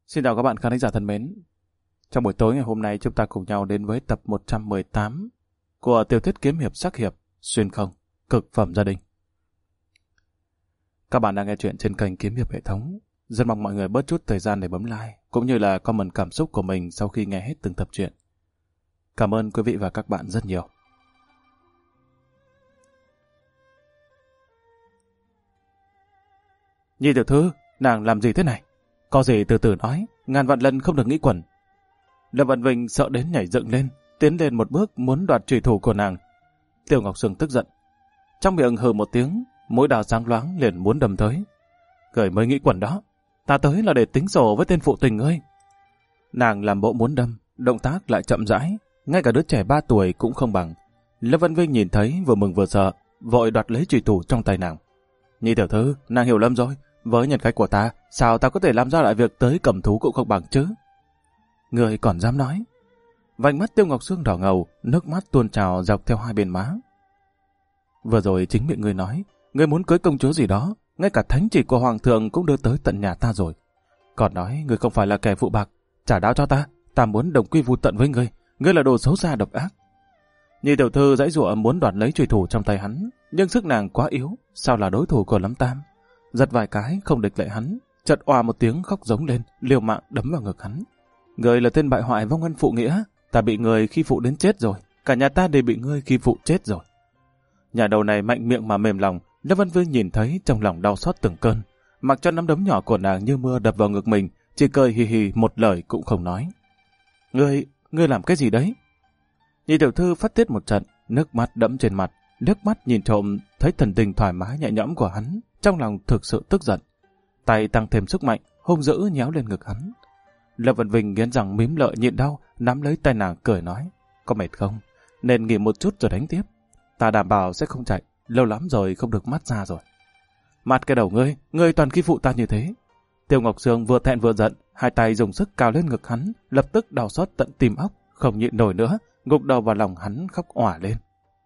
Xin chào các bạn khán thính giả thân mến. Trong buổi tối ngày hôm nay chúng ta cùng nhau đến với tập 118 của tiểu thuyết kiếm hiệp sắc hiệp Xuyên Không, cực phẩm gia đình. Các bạn đang nghe chuyện trên kênh Kiếm Hiệp Hệ Thống. Rất mong mọi người bớt chút thời gian để bấm like, cũng như là comment cảm xúc của mình sau khi nghe hết từng tập truyện. Cảm ơn quý vị và các bạn rất nhiều. Nhi tiểu thư, nàng làm gì thế này? Có gì từ từ nói, ngàn vạn lần không được nghĩ quẩn. Lâm Văn Vinh sợ đến nhảy dựng lên, tiến lên một bước muốn đoạt trùy thủ của nàng. Tiêu Ngọc Sương tức giận, trong miệng hừ một tiếng, mũi đào sáng loáng liền muốn đâm tới. Người mới nghĩ quẩn đó, ta tới là để tính sổ với tên phụ tình ngươi. Nàng làm bộ muốn đâm, động tác lại chậm rãi, ngay cả đứa trẻ 3 tuổi cũng không bằng. Lâm Văn Vinh nhìn thấy vừa mừng vừa sợ, vội đoạt lấy trùy thủ trong tay nàng. Nhi tiểu thư, nàng hiểu lầm rồi. Với nhân cách của ta, sao ta có thể làm ra lại việc tới cầm thú cũng không bằng chứ? Người còn dám nói? Vành mắt Tiêu Ngọc Sương đỏ ngầu, nước mắt tuôn trào dọc theo hai bên má. Vừa rồi chính miệng ngươi nói, ngươi muốn cưới công chúa gì đó, ngay cả thánh chỉ của hoàng thượng cũng đưa tới tận nhà ta rồi. Còn nói ngươi không phải là kẻ phụ bạc, trả đáo cho ta muốn đồng quy vu tận với ngươi là đồ xấu xa độc ác. Nhi tiểu thư giãy giụa muốn đoạt lấy chùy thủ trong tay hắn, nhưng sức nàng quá yếu, sao là đối thủ của Lâm Tam? Giật vài cái không địch lại hắn, chợt oà một tiếng khóc giống lên, liều mạng đấm vào ngực hắn. Người là tên bại hoại vong ân phụ nghĩa, ta bị người khi phụ đến chết rồi, cả nhà ta đều bị ngươi khi phụ chết rồi. Nhà đầu này mạnh miệng mà mềm lòng, Lâm Văn Vương nhìn thấy trong lòng đau xót từng cơn, mặc cho nắm đấm nhỏ của nàng như mưa đập vào ngực mình, chỉ cười hì hì một lời cũng không nói. Ngươi làm cái gì đấy? Nhị tiểu thư phát tiết một trận, nước mắt đẫm trên mặt, nước mắt nhìn trộm thấy thần tình thoải mái nhẹ nhõm của hắn, trong lòng thực sự tức giận. Tay tăng thêm sức mạnh, hung dữ nhéo lên ngực hắn. Lâm Văn Vinh nghiến răng mím lợi nhịn đau, nắm lấy tay nàng cười nói, có mệt không? Nên nghỉ một chút rồi đánh tiếp. Ta đảm bảo sẽ không chạy, lâu lắm rồi không được mát ra rồi. Mát cái đầu ngươi toàn khi phụ ta như thế. Tiêu Ngọc Sương vừa thẹn vừa giận, hai tay dùng sức cào lên ngực hắn, lập tức đau xót tận tim óc, không nhịn nổi nữa, gục đầu vào lòng hắn khóc òa lên.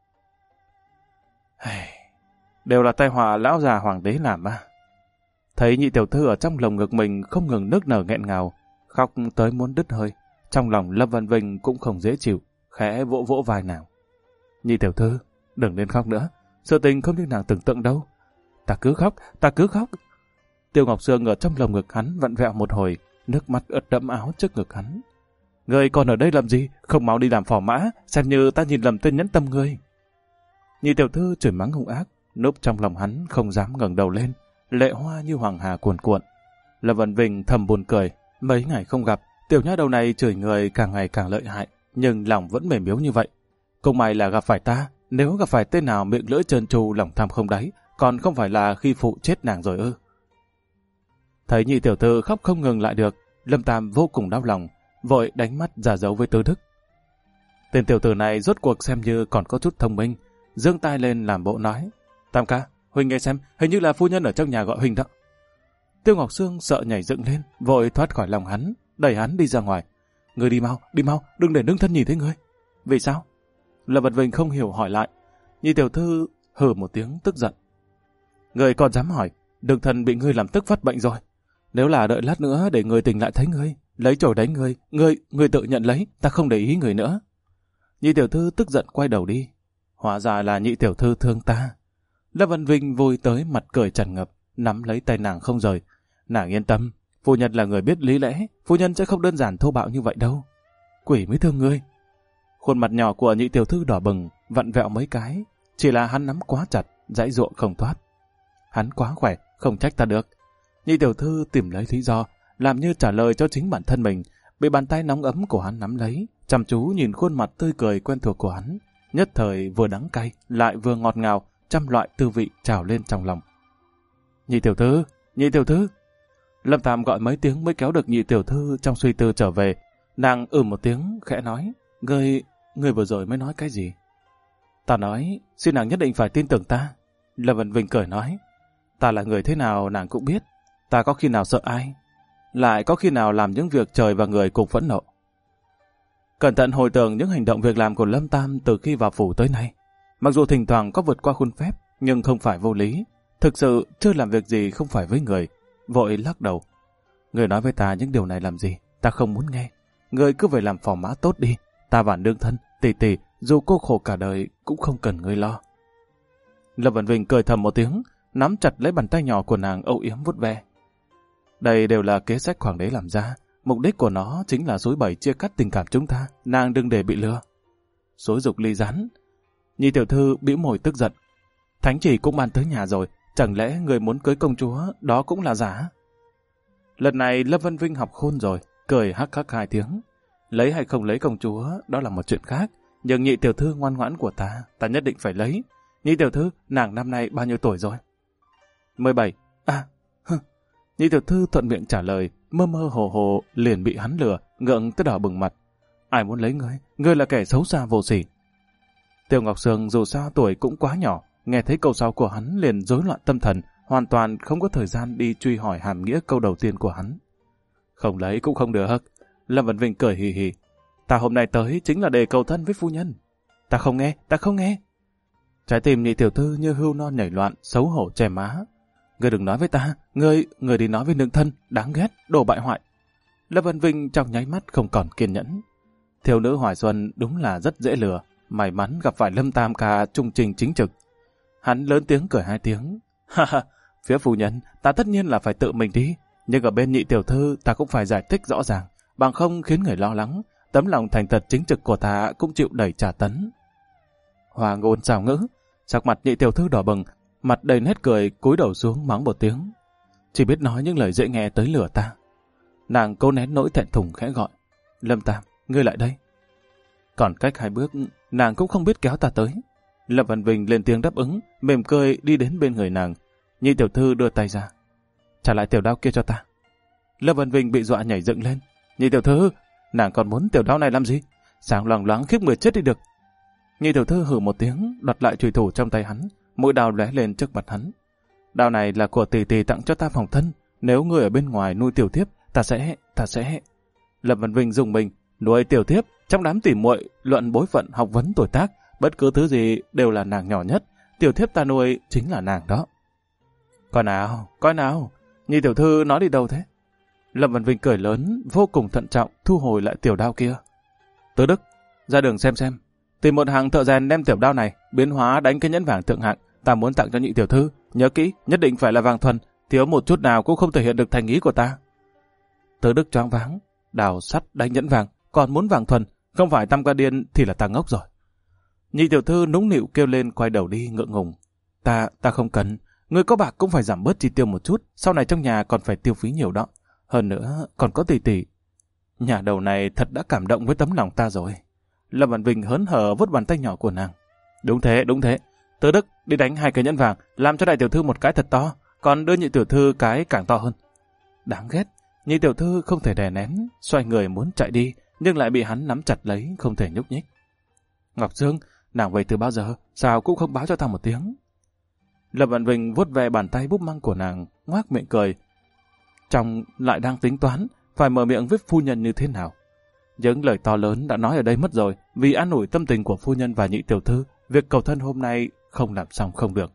Đều là tai họa lão già hoàng đế làm à. Thấy nhị tiểu thư ở trong lồng ngực mình không ngừng nức nở nghẹn ngào, khóc tới muốn đứt hơi, trong lòng Lâm Văn Vinh cũng không dễ chịu, khẽ vỗ vỗ vai nàng. Nhị tiểu thư, đừng nên khóc nữa, sự tình không như nàng tưởng tượng đâu. Ta cứ khóc. Tiêu Ngọc Sương ở trong lồng ngực hắn vặn vẹo một hồi, nước mắt ướt đẫm áo trước ngực hắn. Ngươi còn ở đây làm gì? Không mau đi làm phò mã, xem như ta nhìn lầm tên nhẫn tâm ngươi. Nhị tiểu thư chửi mắng hung ác, núp trong lòng hắn không dám ngẩng đầu lên, lệ hoa như hoàng hà cuồn cuộn. Lâm Văn Vinh thầm buồn cười, mấy ngày không gặp, tiểu nha đầu này chửi người càng ngày càng lợi hại, nhưng lòng vẫn mềm yếu như vậy. Cũng may là gặp phải ta, nếu gặp phải tên nào miệng lưỡi trơn tru lòng tham không đáy, còn không phải là khi phụ chết nàng rồi ư? Thấy nhị tiểu thư khóc không ngừng lại được, Lâm Tam vô cùng đau lòng, vội đánh mắt ra dấu với Tư Đức. Tên tiểu tử này rốt cuộc xem như còn có chút thông minh, giương tay lên làm bộ nói, Tam ca, huynh nghe xem, hình như là phu nhân ở trong nhà gọi huynh đó. Tiêu Ngọc Sương sợ nhảy dựng lên, vội thoát khỏi lòng hắn, đẩy hắn đi ra ngoài. Ngươi đi mau, đừng để nương thân nhìn thấy ngươi. Vì sao? Lâm Văn Vinh không hiểu hỏi lại. Nhị tiểu thư hừ một tiếng tức giận. Ngươi còn dám hỏi, đương thân bị ngươi làm tức phát bệnh rồi. Nếu là đợi lát nữa để người tình lại thấy ngươi, lấy chổi đánh ngươi tự nhận lấy, ta không để ý người nữa. Nhị tiểu thư tức giận quay đầu đi. Hóa ra là nhị tiểu thư thương ta. Lâm Văn Vinh vui tới mặt cười tràn ngập, nắm lấy tay nàng không rời. Nàng yên tâm, phu nhân là người biết lý lẽ, phu nhân sẽ không đơn giản thô bạo như vậy đâu. Quỷ mới thương ngươi. Khuôn mặt nhỏ của nhị tiểu thư đỏ bừng, vặn vẹo mấy cái, chỉ là hắn nắm quá chặt, giãy giụa không thoát. Hắn quá khỏe, không trách ta được. Nhị tiểu thư tìm lấy lý do, làm như trả lời cho chính bản thân mình, bị bàn tay nóng ấm của hắn nắm lấy, chăm chú nhìn khuôn mặt tươi cười quen thuộc của hắn, nhất thời vừa đắng cay, lại vừa ngọt ngào, trăm loại tư vị trào lên trong lòng. Nhị tiểu thư. Lâm Tam gọi mấy tiếng mới kéo được nhị tiểu thư trong suy tư trở về. Nàng một tiếng, khẽ nói, ngươi vừa rồi mới nói cái gì? Ta nói, xin nàng nhất định phải tin tưởng ta. Lâm Văn Vinh cười nói, ta là người thế nào nàng cũng biết, ta có khi nào sợ ai, lại có khi nào làm những việc trời và người cùng phẫn nộ. Cẩn thận hồi tưởng những hành động việc làm của Lâm Tam từ khi vào phủ tới nay. Mặc dù thỉnh thoảng có vượt qua khuôn phép, nhưng không phải vô lý. Thực sự chưa làm việc gì không phải với người. Vội lắc đầu. Người nói với ta những điều này làm gì? Ta không muốn nghe. Người cứ về làm phò mã tốt đi. Ta và nương thân, tỷ tỷ, dù cô khổ cả đời cũng không cần người lo. Lâm Vân Vinh cười thầm một tiếng, nắm chặt lấy bàn tay nhỏ của nàng âu yếm vuốt ve. Đây đều là kế sách hoàng đế làm ra. Mục đích của nó chính là xúi bẩy chia cắt tình cảm chúng ta. Nàng đừng để bị lừa. Xúi dục ly gián. Nhị tiểu thư bĩu môi tức giận. Thánh chỉ cũng ban tới nhà rồi. Chẳng lẽ người muốn cưới công chúa đó cũng là giả? Lần này Lâm Vân Vinh học khôn rồi, cười hắc hắc 2 tiếng. Lấy hay không lấy công chúa đó là một chuyện khác. Nhưng nhị tiểu thư ngoan ngoãn của ta nhất định phải lấy. Nhị tiểu thư, nàng năm nay bao nhiêu tuổi rồi? 17. Nhị tiểu thư thuận miệng trả lời, mơ mơ hồ hồ liền bị hắn lừa, ngượng tới đỏ bừng mặt. Ai muốn lấy ngươi? Ngươi là kẻ xấu xa vô sỉ. Tiêu Ngọc Sương dù sao tuổi cũng quá nhỏ, nghe thấy câu sau của hắn liền rối loạn tâm thần, hoàn toàn không có thời gian đi truy hỏi hàm nghĩa câu đầu tiên của hắn. Không lấy cũng không được. Lâm Vân Vinh cười hì hì. Ta hôm nay tới chính là để cầu thân với phu nhân. Ta không nghe. Trái tim nhị tiểu thư như hươu non nhảy loạn, xấu hổ che má. Ngươi đừng nói với ta, ngươi đi nói với nương thân, đáng ghét, đồ bại hoại. Lâm Vân Vinh trong nháy mắt không còn kiên nhẫn. Thiếu nữ Hoài Xuân đúng là rất dễ lừa, may mắn gặp phải Lâm Tam ca trung trình chính trực. Hắn lớn tiếng cười 2 tiếng. Ha ha, phía phu nhân, ta tất nhiên là phải tự mình đi, nhưng ở bên nhị tiểu thư ta cũng phải giải thích rõ ràng, bằng không khiến người lo lắng, tấm lòng thành thật chính trực của ta cũng chịu đẩy trả tấn. Hòa ngôn xảo ngữ, sắc mặt nhị tiểu thư đỏ bừng, mặt đầy nét cười, cúi đầu xuống mắng một tiếng. Chỉ biết nói những lời dễ nghe tới lửa ta. Nàng cố nén nỗi thẹn thùng khẽ gọi. Lâm Tam, ngươi lại đây. Còn cách 2 bước, nàng cũng không biết kéo ta tới. Lâm Văn Vinh lên tiếng đáp ứng, mỉm cười đi đến bên người nàng. Nhị tiểu thư đưa tay ra. Trả lại tiểu đao kia cho ta. Lâm Văn Vinh bị dọa nhảy dựng lên. Nhị tiểu thư, nàng còn muốn tiểu đao này làm gì? Sáng loáng loáng khiếp người chết đi được. Nhị tiểu thư hừ một tiếng, đặt lại chùy thủ trong tay hắn, mũi đao lóe lên trước mặt hắn. Đao này là của tỷ tỷ tặng cho ta phòng thân, nếu ngươi ở bên ngoài nuôi tiểu thiếp, ta sẽ... Lâm Văn Vinh dùng mình, nuôi tiểu thiếp, trong đám tỉ muội luận bối phận học vấn tuổi tác, bất cứ thứ gì đều là nàng nhỏ nhất, tiểu thiếp ta nuôi chính là nàng đó. Coi nào, nhị tiểu thư nói đi đâu thế? Lâm Văn Vinh cười lớn, vô cùng thận trọng, thu hồi lại tiểu đao kia. Tứ Đức, ra đường xem. Tìm một hàng thợ rèn đem tiểu đao này, biến hóa đánh cái nhẫn vàng thượng hạng, ta muốn tặng cho nhị tiểu thư, nhớ kỹ, nhất định phải là vàng thuần, thiếu một chút nào cũng không thể hiện được thành ý của ta. Tứ Đức choáng váng, đào sắt đánh nhẫn vàng, còn muốn vàng thuần, không phải Tam Ca Điên thì là ta ngốc rồi. Nhị tiểu thư nũng nịu kêu lên quay đầu đi ngượng ngùng. Ta không cần, người có bạc cũng phải giảm bớt chi tiêu một chút, sau này trong nhà còn phải tiêu phí nhiều đó. Hơn nữa, còn có tỷ tỷ. Nhà đầu này thật đã cảm động với tấm lòng ta rồi. Lâm Văn Vinh hớn hở vuốt bàn tay nhỏ của nàng. Đúng thế. Tứ Đức đi đánh 2 cái nhẫn vàng, làm cho đại tiểu thư một cái thật to, còn đưa nhị tiểu thư cái càng to hơn. Đáng ghét, nhị tiểu thư không thể đè nén, xoay người muốn chạy đi, nhưng lại bị hắn nắm chặt lấy, không thể nhúc nhích. Ngọc Dương, nàng về từ bao giờ, sao cũng không báo cho ta một tiếng. Lâm Văn Vinh vuốt ve bàn tay búp măng của nàng, ngoác miệng cười. Trong lại đang tính toán, phải mở miệng với phu nhân như thế nào. Những lời to lớn đã nói ở đây mất rồi, vì an ủi tâm tình của phu nhân và nhị tiểu thư, việc cầu thân hôm nay không làm xong không được.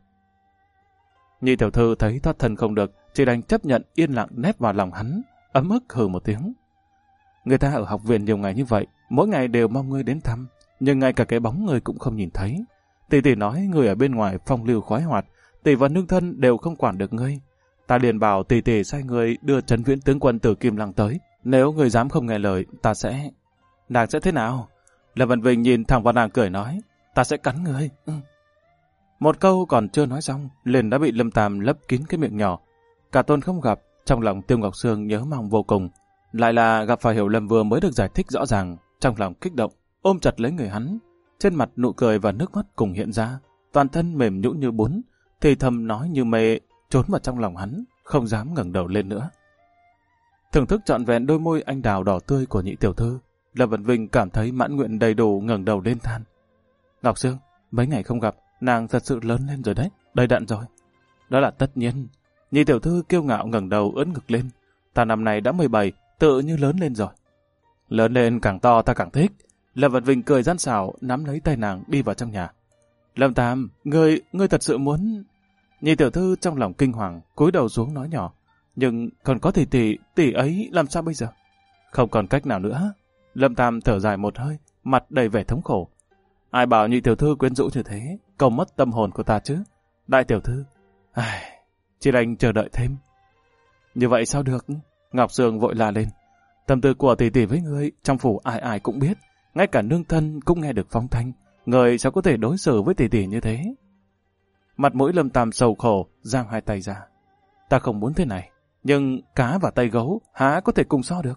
Nhị tiểu thư thấy thoát thân không được, chỉ đành chấp nhận yên lặng nép vào lòng hắn, ấm ức hừ một tiếng. Người ta ở học viện nhiều ngày như vậy, mỗi ngày đều mong ngươi đến thăm, nhưng ngay cả cái bóng người cũng không nhìn thấy. Tỷ tỷ nói người ở bên ngoài phong lưu khoái hoạt, tỷ và nương thân đều không quản được ngươi. Ta liền bảo tỷ tỷ sai người đưa Trấn Viễn tướng quân từ Kim Lăng tới, nếu người dám không nghe lời, ta sẽ... Nàng sẽ thế nào? Lâm Văn Vinh nhìn thẳng vào nàng cười nói, ta sẽ cắn ngươi. Một câu còn chưa nói xong, liền đã bị Lâm Tam lấp kín cái miệng nhỏ. Cả tuần không gặp, trong lòng Tiêu Ngọc Sương nhớ mong vô cùng. Lại là gặp phải Hiểu Lầm vừa mới được giải thích rõ ràng, trong lòng kích động, ôm chặt lấy người hắn. Trên mặt nụ cười và nước mắt cùng hiện ra, toàn thân mềm nhũn như bún, thì thầm nói như mê, trốn vào trong lòng hắn, không dám ngẩng đầu lên nữa. Thưởng thức trọn vẹn đôi môi anh đào đỏ tươi của nhị tiểu thư, Lâm Văn Vinh cảm thấy mãn nguyện đầy đủ, ngẩng đầu lên than. Ngọc Sương, mấy ngày không gặp, nàng thật sự lớn lên rồi đấy, đầy đặn rồi. Đó là tất nhiên. Nhị tiểu thư kiêu ngạo ngẩng đầu ưỡn ngực lên. Ta năm nay đã 17, tự như lớn lên rồi. Lớn lên càng to ta càng thích. Lâm Văn Vinh cười gian xảo, nắm lấy tay nàng đi vào trong nhà. Lâm Tam, ngươi thật sự muốn... Nhị tiểu thư trong lòng kinh hoàng, cúi đầu xuống nói nhỏ. Nhưng còn có tỷ ấy làm sao bây giờ? Không còn cách nào nữa. Lâm Tam thở dài một hơi, mặt đầy vẻ thống khổ. Ai bảo nhị tiểu thư quyến rũ như thế, cầu mất tâm hồn của ta chứ. Đại tiểu thư, chỉ đành chờ đợi thêm. Như vậy sao được? Ngọc Sương vội la lên. Tâm tư của tỷ tỷ với ngươi, trong phủ ai ai cũng biết, ngay cả nương thân cũng nghe được phong thanh. Người sao có thể đối xử với tỷ tỷ như thế? Mặt mũi Lâm Tam sầu khổ, giang hai tay ra. Ta không muốn thế này, nhưng cá và tay gấu há có thể cùng so được.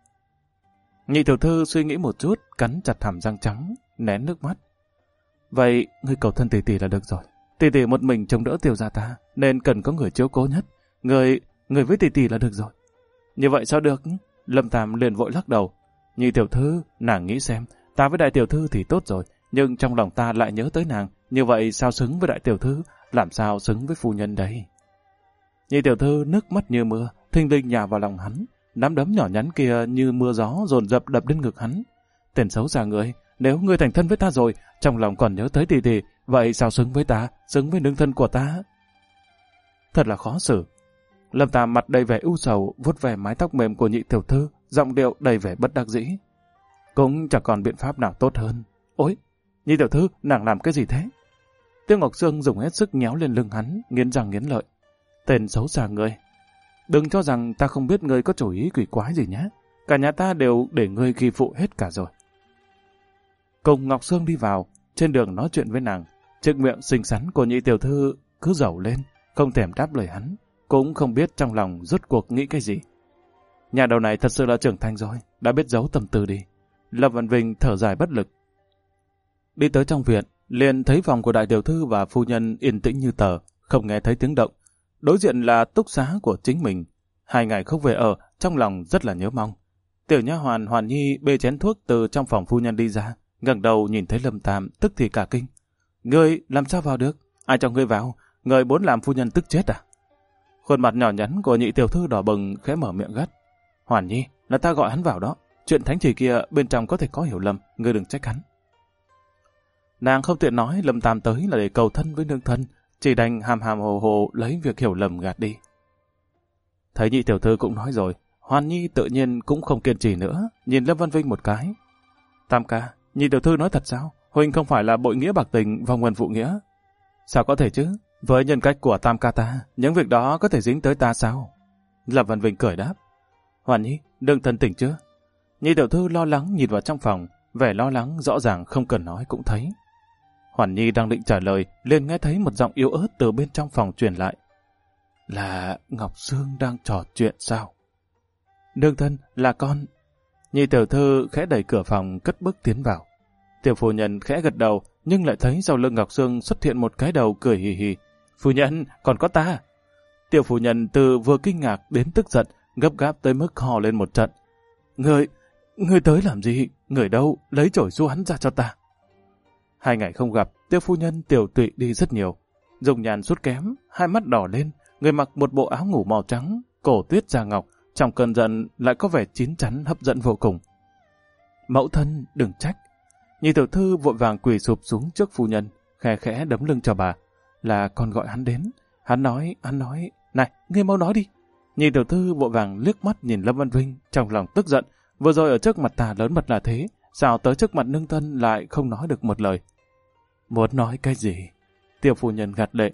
Nhị tiểu thư suy nghĩ một chút, cắn chặt hàm răng trắng, nén nước mắt. Vậy, ngươi cầu thân tỷ tỷ là được rồi. Tỷ tỷ một mình chống đỡ Tiêu gia ta, nên cần có người chiếu cố nhất. Người với tỷ tỷ là được rồi. Như vậy sao được? Lâm Tam liền vội lắc đầu. Nhị tiểu thư, nàng nghĩ xem, ta với đại tiểu thư thì tốt rồi, nhưng trong lòng ta lại nhớ tới nàng. Như vậy sao xứng với đại tiểu thư, làm sao xứng với phu nhân đấy? Nhị tiểu thư nước mắt như mưa, thình lình nhào vào lòng hắn. Nắm đấm nhỏ nhắn kia như mưa gió dồn dập đập lên ngực hắn. Tên xấu xa người, nếu ngươi thành thân với ta rồi, trong lòng còn nhớ tới tỷ tỷ, vậy sao xứng với ta, xứng với nương thân của ta? Thật là khó xử. Lâm Tam mặt đầy vẻ ưu sầu, vuốt về mái tóc mềm của nhị tiểu thư, giọng điệu đầy vẻ bất đắc dĩ. Cũng chẳng còn biện pháp nào tốt hơn. Ôi, nhị tiểu thư, nàng làm cái gì thế? Tiêu Ngọc Sương dùng hết sức nhéo lên lưng hắn, nghiến răng nghiến lợi. Tên xấu xa ngươi, đừng cho rằng ta không biết ngươi có chủ ý quỷ quái gì nhé. Cả nhà ta đều để ngươi ghi phụ hết cả rồi. Cùng Ngọc Sương đi vào, trên đường nói chuyện với nàng, chiếc miệng xinh xắn của nhị tiểu thư cứ dẩu lên, không thèm đáp lời hắn, cũng không biết trong lòng rốt cuộc nghĩ cái gì. Nhà đầu này thật sự là trưởng thành rồi, đã biết giấu tâm tư đi. Lâm Văn Vinh thở dài bất lực. Đi tới trong viện, liền thấy phòng của đại tiểu thư và phu nhân yên tĩnh như tờ, không nghe thấy tiếng động. Đối diện là túc xá của chính mình. 2 ngày không về ở, trong lòng rất là nhớ mong. Tiểu nha hoàn Hoàn Nhi bê chén thuốc từ trong phòng phu nhân đi ra, ngẩng đầu nhìn thấy Lâm Tam, tức thì cả kinh. Ngươi làm sao vào được? Ai cho ngươi vào? Ngươi muốn làm phu nhân tức chết à? Khuôn mặt nhỏ nhắn của nhị tiểu thư đỏ bừng khẽ mở miệng gắt. Hoàn Nhi, là ta gọi hắn vào đó. Chuyện thánh chỉ kia bên trong có thể có hiểu lầm, ngươi đừng trách hắn. Nàng không tiện nói Lâm Tam tới là để cầu thân với nương thân, chỉ đành hàm hàm hồ hồ lấy việc hiểu lầm gạt đi. Thấy nhị tiểu thư cũng nói rồi, Hoàn Nhi tự nhiên cũng không kiên trì nữa, nhìn Lâm Văn Vinh một cái. Tam ca, nhị tiểu thư nói thật sao? Huynh không phải là bội nghĩa bạc tình và nguồn phụ nghĩa. Sao có thể chứ? Với nhân cách của Tam ca ta, những việc đó có thể dính tới ta sao? Lâm Văn Vinh cười đáp. Hoàn Nhi, đừng thân tỉnh chưa? Nhị tiểu thư lo lắng nhìn vào trong phòng, vẻ lo lắng rõ ràng không cần nói cũng thấy. Hoàn Nhi đang định trả lời, liền nghe thấy một giọng yếu ớt từ bên trong phòng truyền lại. Là Ngọc Sương đang trò chuyện sao? Nương thân, là con. Nhị tiểu thư khẽ đẩy cửa phòng cất bước tiến vào. Tiểu phu nhân khẽ gật đầu, nhưng lại thấy sau lưng Ngọc Sương xuất hiện một cái đầu cười hì hì. Phu nhân, còn có ta. Tiểu phu nhân từ vừa kinh ngạc đến tức giận, gấp gáp tới mức hò lên một trận. Ngươi tới làm gì? Người đâu? Lấy chổi xua hắn ra cho ta. 2 ngày không gặp, Tiêu phu nhân tiểu tụy đi rất nhiều. Dùng nhàn sút kém, hai mắt đỏ lên, người mặc một bộ áo ngủ màu trắng, cổ tuyết da ngọc, trong cơn giận lại có vẻ chín chắn hấp dẫn vô cùng. Mẫu thân, đừng trách. Nhị tiểu thư vội vàng quỳ sụp xuống trước phu nhân, khẽ khẽ đấm lưng cho bà. Là con gọi hắn đến. Hắn nói, này, ngươi mau nói đi. Nhị tiểu thư vội vàng liếc mắt nhìn Lâm Văn Vinh, trong lòng tức giận. Vừa rồi ở trước mặt ta lớn mật là thế, sao tới trước mặt nương thân lại không nói được một lời. Muốn nói cái gì? Tiêu phu nhân gạt lệ.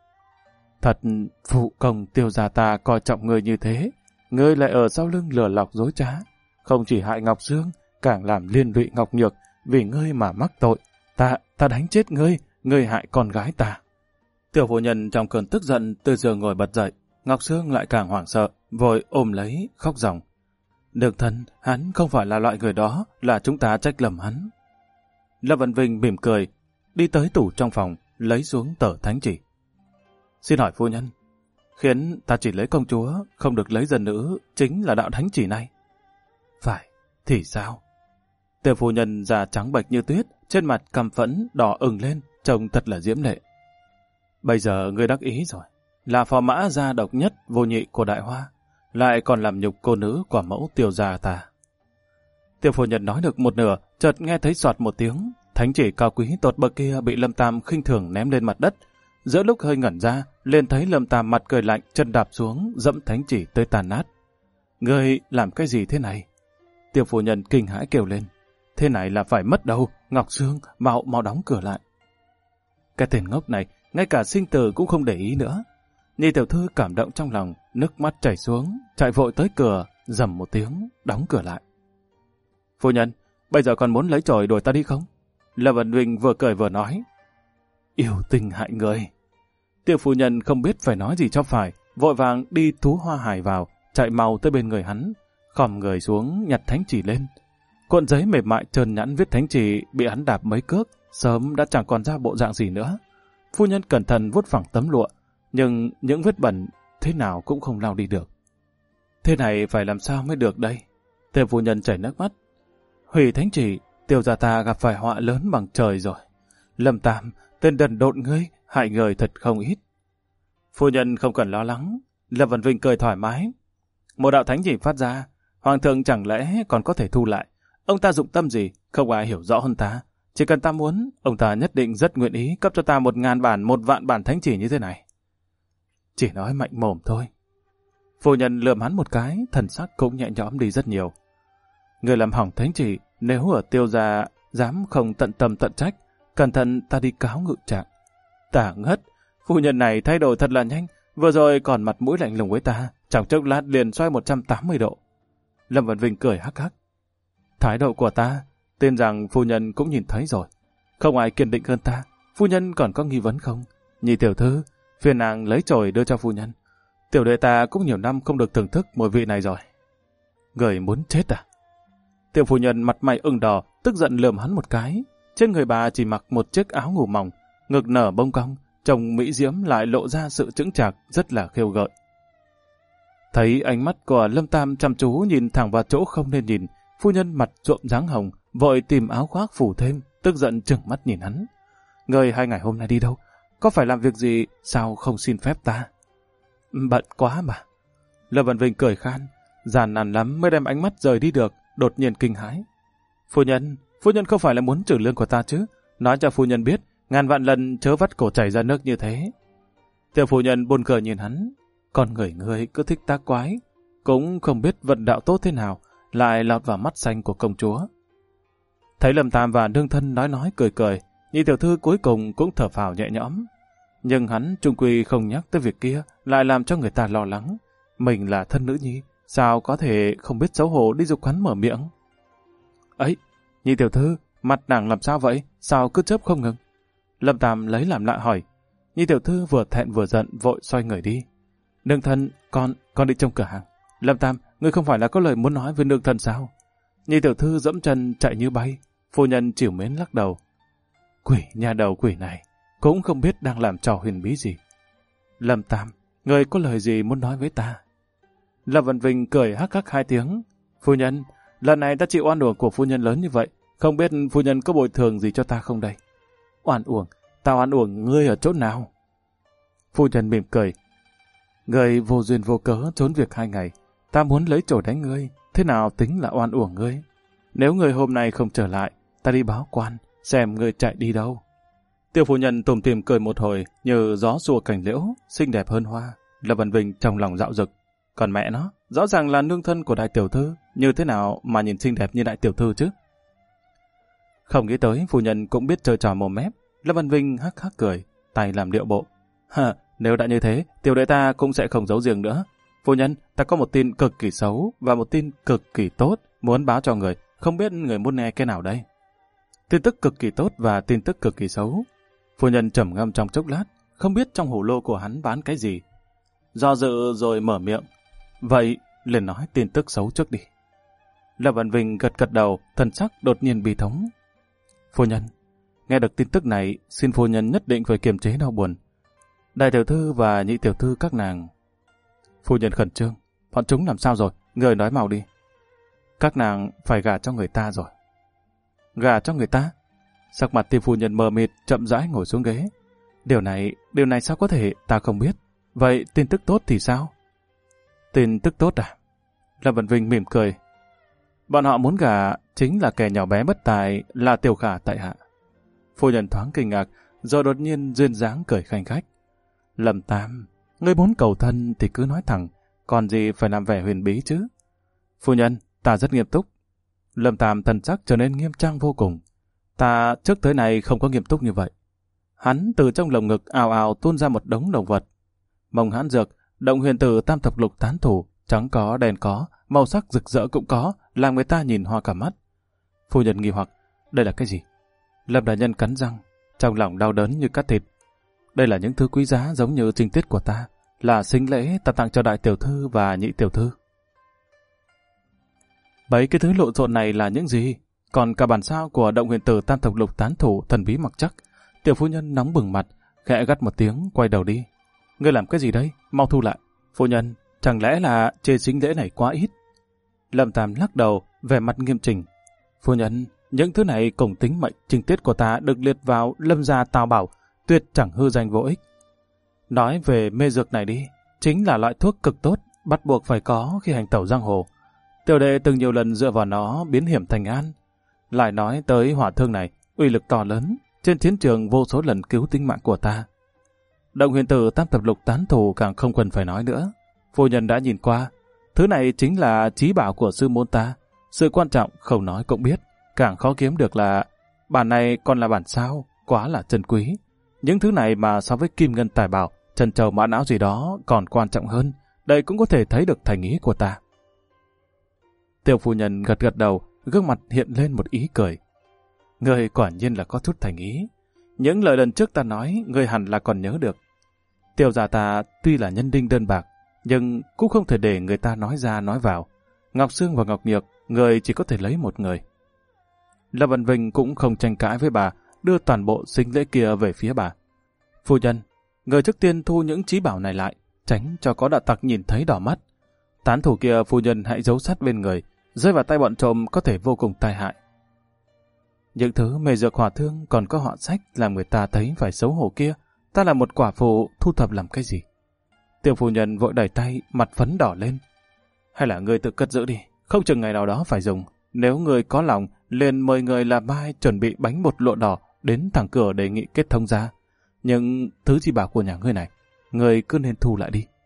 Thật phụ công Tiêu gia ta coi trọng người như thế, ngươi lại ở sau lưng lừa lọc dối trá, không chỉ hại Ngọc Sương, càng làm liên lụy Ngọc Nhược, vì ngươi mà mắc tội. Ta đánh chết ngươi hại con gái ta. Tiểu phu nhân trong cơn tức giận từ giường ngồi bật dậy, Ngọc Sương lại càng hoảng sợ, vội ôm lấy khóc ròng. Được thân, hắn không phải là loại người đó, là chúng ta trách lầm hắn. Lâm Văn Vinh mỉm cười, đi tới tủ trong phòng, lấy xuống tờ thánh chỉ. Xin hỏi phu nhân, khiến ta chỉ lấy công chúa, không được lấy dân nữ, chính là đạo thánh chỉ này. Phải, thì sao? Tiểu phu nhân da trắng bệch như tuyết, trên mặt căm phẫn đỏ ửng lên, trông thật là diễm lệ. Bây giờ ngươi đắc ý rồi, là phò mã gia độc nhất vô nhị của Đại Hoa, lại còn làm nhục cô nữ của mẫu Tiêu gia ta. Tiểu phu nhân nói được một nửa, chợt nghe thấy soạt một tiếng, thánh chỉ cao quý tột bậc kia bị Lâm Tam khinh thường ném lên mặt đất, Giữa lúc hơi ngẩn ra, liền thấy Lâm Tam mặt cười lạnh, chân đạp xuống, dẫm thánh chỉ tới tàn nát. Ngươi làm cái gì thế này? Tiêu phu nhân kinh hãi kêu lên. Thế này là phải mất đâu, Ngọc Sương, mau đóng cửa lại. Cái tên ngốc này, ngay cả sinh tử cũng không để ý nữa. Nhị tiểu thư cảm động trong lòng, nước mắt chảy xuống, chạy vội tới cửa, rầm một tiếng, đóng cửa lại. Phu nhân, bây giờ còn muốn lấy chổi đuổi ta đi không? Lâm Vân Vinh vừa cười vừa nói. Yêu tình hại người. Tiêu phu nhân không biết phải nói gì cho phải, vội vàng đi thú hoa hải vào, chạy mau tới bên người hắn, khom người xuống nhặt thánh chỉ lên. Cuộn giấy mềm mại trơn nhẵn viết thánh chỉ bị hắn đạp mấy cước, sớm đã chẳng còn ra bộ dạng gì nữa. Phu nhân cẩn thận vuốt phẳng tấm lụa, nhưng những vết bẩn thế nào cũng không lau đi được. Thế này phải làm sao mới được đây? Tiêu phu nhân chảy nước mắt. Hủy thánh chỉ, Tiêu gia ta gặp phải họa lớn bằng trời rồi. Lâm Tam, tên đần độn ngươi, hại người thật không ít. Phu nhân không cần lo lắng. Lâm Vân Vinh cười thoải mái. Một đạo thánh chỉ phát ra, hoàng thượng chẳng lẽ còn có thể thu lại? Ông ta dụng tâm gì, không ai hiểu rõ hơn ta. Chỉ cần ta muốn, ông ta nhất định rất nguyện ý cấp cho ta 1.000 bản, 1.000.000 bản thánh chỉ như thế này. Chỉ nói mạnh mồm thôi. Phu nhân lườm hắn một cái, thần sắc cũng nhẹ nhõm đi rất nhiều. Người làm hỏng thánh chỉ, nếu ở Tiêu gia dám không tận tâm tận trách, cẩn thận ta đi cáo ngự trạng. Tả ngất, phu nhân này thay đổi thật là nhanh, vừa rồi còn mặt mũi lạnh lùng với ta, trong chốc lát liền xoay 180 độ. Lâm Vân Vinh cười hắc hắc. Thái độ của ta, tin rằng phu nhân cũng nhìn thấy rồi. Không ai kiên định hơn ta, phu nhân còn có nghi vấn không? Nhị tiểu thư, phiền nàng lấy chổi đưa cho phu nhân. Tiểu đệ ta cũng nhiều năm không được thưởng thức mùi vị này rồi. Người muốn chết à? Tiểu phu nhân mặt mày ửng đỏ, tức giận lườm hắn một cái. Trên người bà chỉ mặc một chiếc áo ngủ mỏng, ngực nở bông cong, trông mỹ diễm lại lộ ra sự chững chạc rất là khêu gợi. Thấy ánh mắt của Lâm Tam chăm chú nhìn thẳng vào chỗ không nên nhìn, phu nhân mặt rộm dáng hồng, vội tìm áo khoác phủ thêm, tức giận trừng mắt nhìn hắn. Người 2 ngày hôm nay đi đâu? Có phải làm việc gì, sao không xin phép ta? Bận quá mà. Lâm Văn Vinh cười khan, giàn nàn lắm mới đem ánh mắt rời đi được, đột nhiên kinh hãi. Phu nhân không phải là muốn trừ lương của ta chứ? Nói cho phu nhân biết, ngàn vạn lần chớ vắt cổ chảy ra nước như thế. Tiểu phu nhân buồn cười nhìn hắn, con người ngươi cứ thích tác quái, cũng không biết vận đạo tốt thế nào, lại lọt vào mắt xanh của công chúa. Thấy Lâm Tam và nương thân nói cười cười, nhị tiểu thư cuối cùng cũng thở phào nhẹ nhõm. Nhưng hắn chung quy không nhắc tới việc kia, lại làm cho người ta lo lắng. Mình là thân nữ nhi, sao có thể không biết xấu hổ đi giục hắn mở miệng? Ấy, nhị tiểu thư, mặt nàng làm sao vậy? Sao cứ chớp không ngừng? Lâm Tam lấy làm lạ hỏi. Nhị tiểu thư vừa thẹn vừa giận vội xoay người đi. Nương thân, con đi trong cửa hàng. Lâm Tam, ngươi không phải là có lời muốn nói với nương thân sao? Nhị tiểu thư dẫm chân chạy như bay. Phu nhân trìu mến lắc đầu. Quỷ nhà đầu quỷ này, cũng không biết đang làm trò huyền bí gì. Lâm Tam, ngươi có lời gì muốn nói với ta? Lâm Văn Vinh cười hắc hắc 2 tiếng. Phu nhân, lần này ta chịu oan uổng của phu nhân lớn như vậy, không biết phu nhân có bồi thường gì cho ta không đây? Oan uổng? Tao oan uổng ngươi ở chỗ nào? Phu nhân mỉm cười. Ngươi vô duyên vô cớ trốn việc 2 ngày, ta muốn lấy chổi đánh ngươi, thế nào tính là oan uổng ngươi? Nếu ngươi hôm nay không trở lại, ta đi báo quan, xem ngươi chạy đi đâu. Tiêu phu nhân tủm tỉm cười một hồi, như gió xua cành liễu, xinh đẹp hơn hoa. Lâm Văn Vinh trong lòng dạo dực. Còn mẹ nó, rõ ràng là nương thân của đại tiểu thư, như thế nào mà nhìn xinh đẹp như đại tiểu thư chứ? Không nghĩ tới phu nhân cũng biết chơi trò mồm mép. Lâm Văn Vinh hắc hắc cười, tay làm điệu bộ. Nếu đã như thế, tiểu đệ ta cũng sẽ không giấu riêng nữa. Phu nhân, ta có một tin cực kỳ xấu và một tin cực kỳ tốt muốn báo cho người, không biết người muốn nghe cái nào đây? Tin tức cực kỳ tốt và tin tức cực kỳ xấu. Phu nhân trầm ngâm trong chốc lát, không biết trong hổ lô của hắn bán cái gì. Do dự rồi mở miệng. Vậy, liền nói tin tức xấu trước đi. Lâm Văn Vinh gật gật đầu, thần sắc đột nhiên bi thống. Phu nhân, nghe được tin tức này, xin phu nhân nhất định phải kiềm chế đau buồn. Đại tiểu thư và nhị tiểu thư các nàng. Phu nhân khẩn trương, bọn chúng làm sao rồi? Người nói mau đi. Các nàng phải gả cho người ta rồi. Gả cho người ta? Sắc mặt Tiêu phu nhân mờ mịt, chậm rãi ngồi xuống ghế. Điều này sao có thể, ta không biết. Vậy tin tức tốt thì sao? Tin tức tốt à? Lâm Văn Vinh mỉm cười. Bọn họ muốn gả chính là kẻ nhỏ bé bất tài, là Tiểu Khả tại hạ. Phu nhân thoáng kinh ngạc, rồi đột nhiên duyên dáng cười khanh khách. Lâm Tam, ngươi muốn cầu thân thì cứ nói thẳng, còn gì phải làm vẻ huyền bí chứ? Phu nhân, ta rất nghiêm túc. Lâm Tam thần sắc trở nên nghiêm trang vô cùng. Ta trước tới nay không có nghiêm túc như vậy. Hắn từ trong lồng ngực ào ào tuôn ra một đống động vật. Mông hãn dược, động huyền tử tam thập lục tán thủ, trắng có, đen có, màu sắc rực rỡ cũng có, làm người ta nhìn hoa cả mắt. Phu nhân nghi hoặc, đây là cái gì? Lâm đại nhân cắn răng, trong lòng đau đớn như cắt thịt. Đây là những thứ quý giá giống như trinh tiết của ta, là sinh lễ ta tặng cho đại tiểu thư và nhị tiểu thư. Mấy cái thứ lộn xộn này là những gì? Còn cả bản sao của động huyền tử tam thập lục tán thủ thần bí mặc chắc. Tiểu phu nhân nóng bừng mặt, khẽ gắt một tiếng, quay đầu đi. Ngươi làm cái gì đấy? Mau thu lại. Phu nhân, chẳng lẽ là chê sinh lễ này quá ít? Lâm Tam lắc đầu, vẻ mặt nghiêm chỉnh. Phu nhân, những thứ này cùng tính mệnh trinh tiết của ta được liệt vào Lâm gia tào bảo, tuyệt chẳng hư danh vô ích. Nói về mê dược này đi, chính là loại thuốc cực tốt, bắt buộc phải có khi hành tẩu giang hồ. Tiểu đệ từng nhiều lần dựa vào nó biến hiểm thành an. Lại nói tới hỏa thương này, uy lực to lớn, trên chiến trường vô số lần cứu tính mạng của ta. Động huyền tử tam thập lục tán thủ càng không cần phải nói nữa. Phu nhân đã nhìn qua, thứ này chính là chí bảo của sư môn ta. Sự quan trọng không nói cũng biết, càng khó kiếm được là bản này còn là bản sao, quá là chân quý. Những thứ này mà so với kim ngân tài bảo, trân châu mã não gì đó còn quan trọng hơn, đây cũng có thể thấy được thành ý của ta. Tiểu phu nhân gật gật đầu, gương mặt hiện lên một ý cười. Ngươi quả nhiên là có chút thành ý. Những lời lần trước ta nói, ngươi hẳn là còn nhớ được. Tiểu gia ta tuy là nhân đinh đơn bạc, nhưng cũng không thể để người ta nói ra nói vào. Ngọc Sương và Ngọc Nhược, người chỉ có thể lấy một người. Lâm Văn Vinh cũng không tranh cãi với bà, đưa toàn bộ sinh lễ kia về phía bà. Phu nhân, người trước tiên thu những trí bảo này lại, tránh cho có đạo tặc nhìn thấy đỏ mắt. Tán thủ kia phu nhân hãy giấu sát bên người, rơi vào tay bọn trộm có thể vô cùng tai hại. Những thứ mê dược hỏa thương còn có họ sách làm người ta thấy phải xấu hổ kia, ta là một quả phụ thu thập làm cái gì? Tiểu phu nhân vội đẩy tay, mặt phấn đỏ lên. Hay là người tự cất giữ đi, không chừng ngày nào đó phải dùng. Nếu người có lòng, liền mời người làm mai chuẩn bị bánh bột lụa đỏ đến thẳng cửa đề nghị kết thông ra. Nhưng thứ chi bảo của nhà ngươi này, người cứ nên thu lại đi.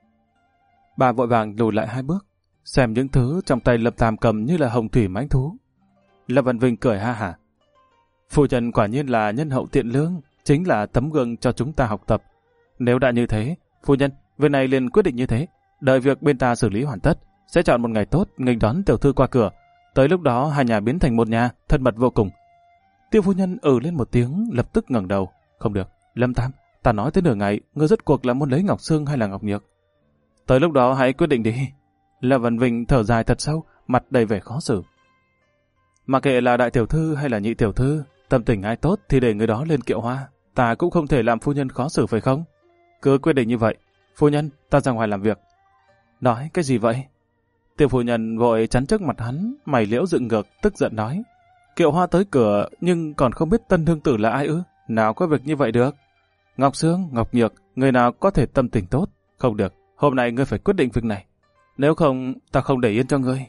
Bà vội vàng lùi lại 2 bước, xem những thứ trong tay Lâm Tam cầm như là hồng thủy mãnh thú. Lâm Văn Vinh cười ha hả. Phu nhân quả nhiên là nhân hậu thiện lương, chính là tấm gương cho chúng ta học tập. Nếu đã như thế, phu nhân, việc này liền quyết định như thế. Đợi việc bên ta xử lý hoàn tất, sẽ chọn một ngày tốt nghênh đón tiểu thư qua cửa. Tới lúc đó hai nhà biến thành một nhà, thân mật vô cùng. Tiêu phu nhân lên một tiếng, lập tức ngẩng đầu. Không được, Lâm Tam, ta nói tới nửa ngày, ngươi rốt cuộc là muốn lấy Ngọc Sương hay là Ngọc Nhược? Tới lúc đó hãy quyết định đi. Lâm Văn Vinh thở dài thật sâu, mặt đầy vẻ khó xử. Mà kệ là đại tiểu thư hay là nhị tiểu thư, tâm tình ai tốt thì để người đó lên kiệu hoa. Ta cũng không thể làm phu nhân khó xử phải không? Cứ quyết định như vậy. Phu nhân, ta ra ngoài làm việc. Nói cái gì vậy? Tiểu phu nhân vội chắn trước mặt hắn, mày liễu dựng ngược, tức giận nói. Kiệu hoa tới cửa nhưng còn không biết tân hương tử là ai ư? Nào có việc như vậy được? Ngọc Sương, Ngọc Nhược, người nào có thể tâm tình tốt? Không được, hôm nay ngươi phải quyết định việc này. Nếu không, ta không để yên cho ngươi.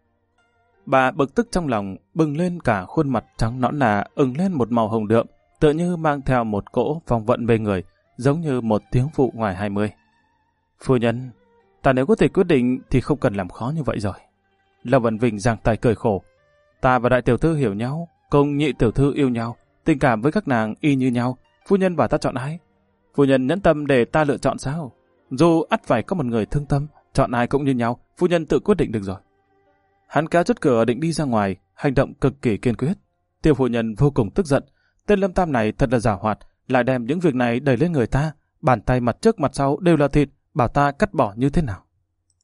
Bà bực tức trong lòng, bừng lên cả khuôn mặt trắng nõn nà, ửng lên một màu hồng đượm, tựa như mang theo một cỗ phong vận bề người, giống như một tiếng phụ ngoài 20. Phu nhân, ta nếu có thể quyết định thì không cần làm khó như vậy rồi. Lâm Văn Vinh giang tay cười khổ. Ta và đại tiểu thư hiểu nhau, cùng nhị tiểu thư yêu nhau, tình cảm với các nàng y như nhau. Phu nhân bảo ta chọn ai? Phu nhân nhẫn tâm để ta lựa chọn sao? Dù ắt phải có một người thương tâm, chọn ai cũng như nhau, phu nhân tự quyết định được rồi. Hắn kéo chốt cửa định đi ra ngoài, hành động cực kỳ kiên quyết. Tiêu phu nhân vô cùng tức giận. Tên Lâm Tam này thật là giàu hoạt, lại đem những việc này đẩy lên người ta. Bàn tay mặt trước mặt sau đều là thịt, bảo ta cắt bỏ như thế nào.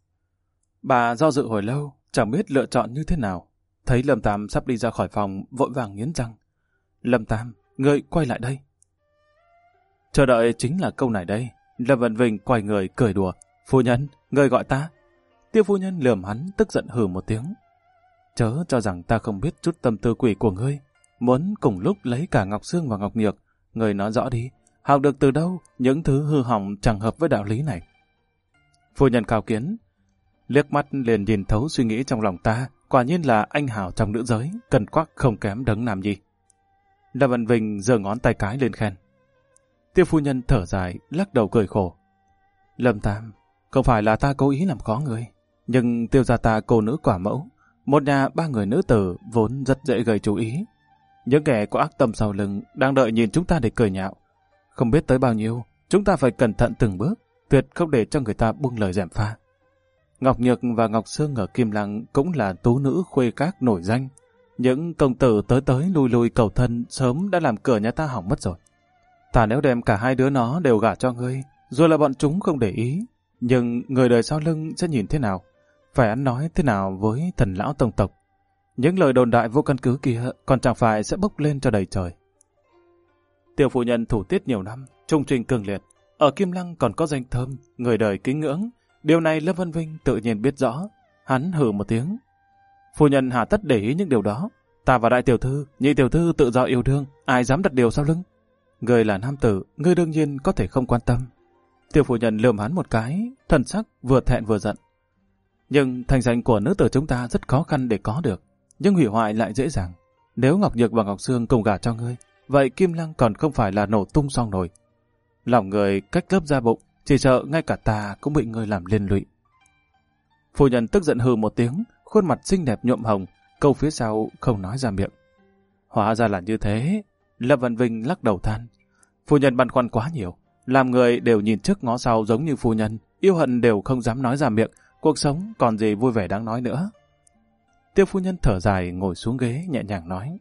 Bà do dự hồi lâu, chẳng biết lựa chọn như thế nào. Thấy Lâm Tam sắp đi ra khỏi phòng, vội vàng nghiến răng. Lâm Tam, ngươi quay lại đây. Chờ đợi chính là câu này đây. Lâm Văn Vinh quay người cười đùa. Phu nhân, ngươi gọi ta. Tiêu phu nhân lườm hắn, tức giận hừ một tiếng. Chớ cho rằng ta không biết chút tâm tư quỷ của ngươi. Muốn cùng lúc lấy cả Ngọc Sương và Ngọc Nhược. Ngươi nói rõ đi, học được từ đâu những thứ hư hỏng chẳng hợp với đạo lý này. Phu nhân cao kiến, liếc mắt liền nhìn thấu suy nghĩ trong lòng ta, quả nhiên là anh hào trong nữ giới, cần quắc không kém đấng nam nhi. Lâm Văn Vinh giơ ngón tay cái lên khen. Tiêu phu nhân thở dài, lắc đầu cười khổ. Lâm Tam, không phải là ta cố ý làm khó ngươi, nhưng Tiêu gia ta cô nữ quả mẫu, một nhà 3 người nữ tử vốn rất dễ gây chú ý. Những kẻ có ác tâm sau lưng đang đợi nhìn chúng ta để cười nhạo. Không biết tới bao nhiêu, chúng ta phải cẩn thận từng bước, tuyệt không để cho người ta buông lời gièm pha. Ngọc Nhược và Ngọc Sương ở Kim Lăng cũng là tú nữ khuê các nổi danh. Những công tử tới lui lui cầu thân sớm đã làm cửa nhà ta hỏng mất rồi. Ta nếu đem cả hai đứa nó đều gả cho ngươi, rồi là bọn chúng không để ý, nhưng người đời sau lưng sẽ nhìn thế nào? Phải ăn nói thế nào với thần lão tông tộc? Những lời đồn đại vô căn cứ kia còn chẳng phải sẽ bốc lên cho đầy trời. Tiểu phu nhân thủ tiết nhiều năm, trung trình cường liệt, ở Kim Lăng còn có danh thơm, người đời kính ngưỡng. Điều này Lâm Vân Vinh tự nhiên biết rõ. Hắn hừ một tiếng. Phu nhân hà tất để ý những điều đó. Ta và đại tiểu thư, nhị tiểu thư tự do yêu đương, ai dám đặt điều sau lưng? Người là nam tử, ngươi đương nhiên có thể không quan tâm. Tiểu phu nhân lườm hắn một cái, thần sắc vừa thẹn vừa giận. Nhưng thành danh của nữ tử chúng ta rất khó khăn để có được, nhưng hủy hoại lại dễ dàng. Nếu Ngọc Nhược và Ngọc Sương cùng gả cho ngươi, vậy Kim Lăng còn không phải là nổ tung xong rồi. Lòng người cách lớp ra bụng, chỉ sợ ngay cả ta cũng bị ngươi làm liên lụy. Phu nhân tức giận hừ một tiếng, khuôn mặt xinh đẹp nhuộm hồng, câu phía sau không nói ra miệng. Hóa ra là như thế. Lâm Văn Vinh lắc đầu than. Phu nhân băn khoăn quá nhiều, làm người đều nhìn trước ngó sau giống như phu nhân, yêu hận đều không dám nói ra miệng, cuộc sống còn gì vui vẻ đáng nói nữa. Tiêu phu nhân thở dài ngồi xuống ghế nhẹ nhàng nói.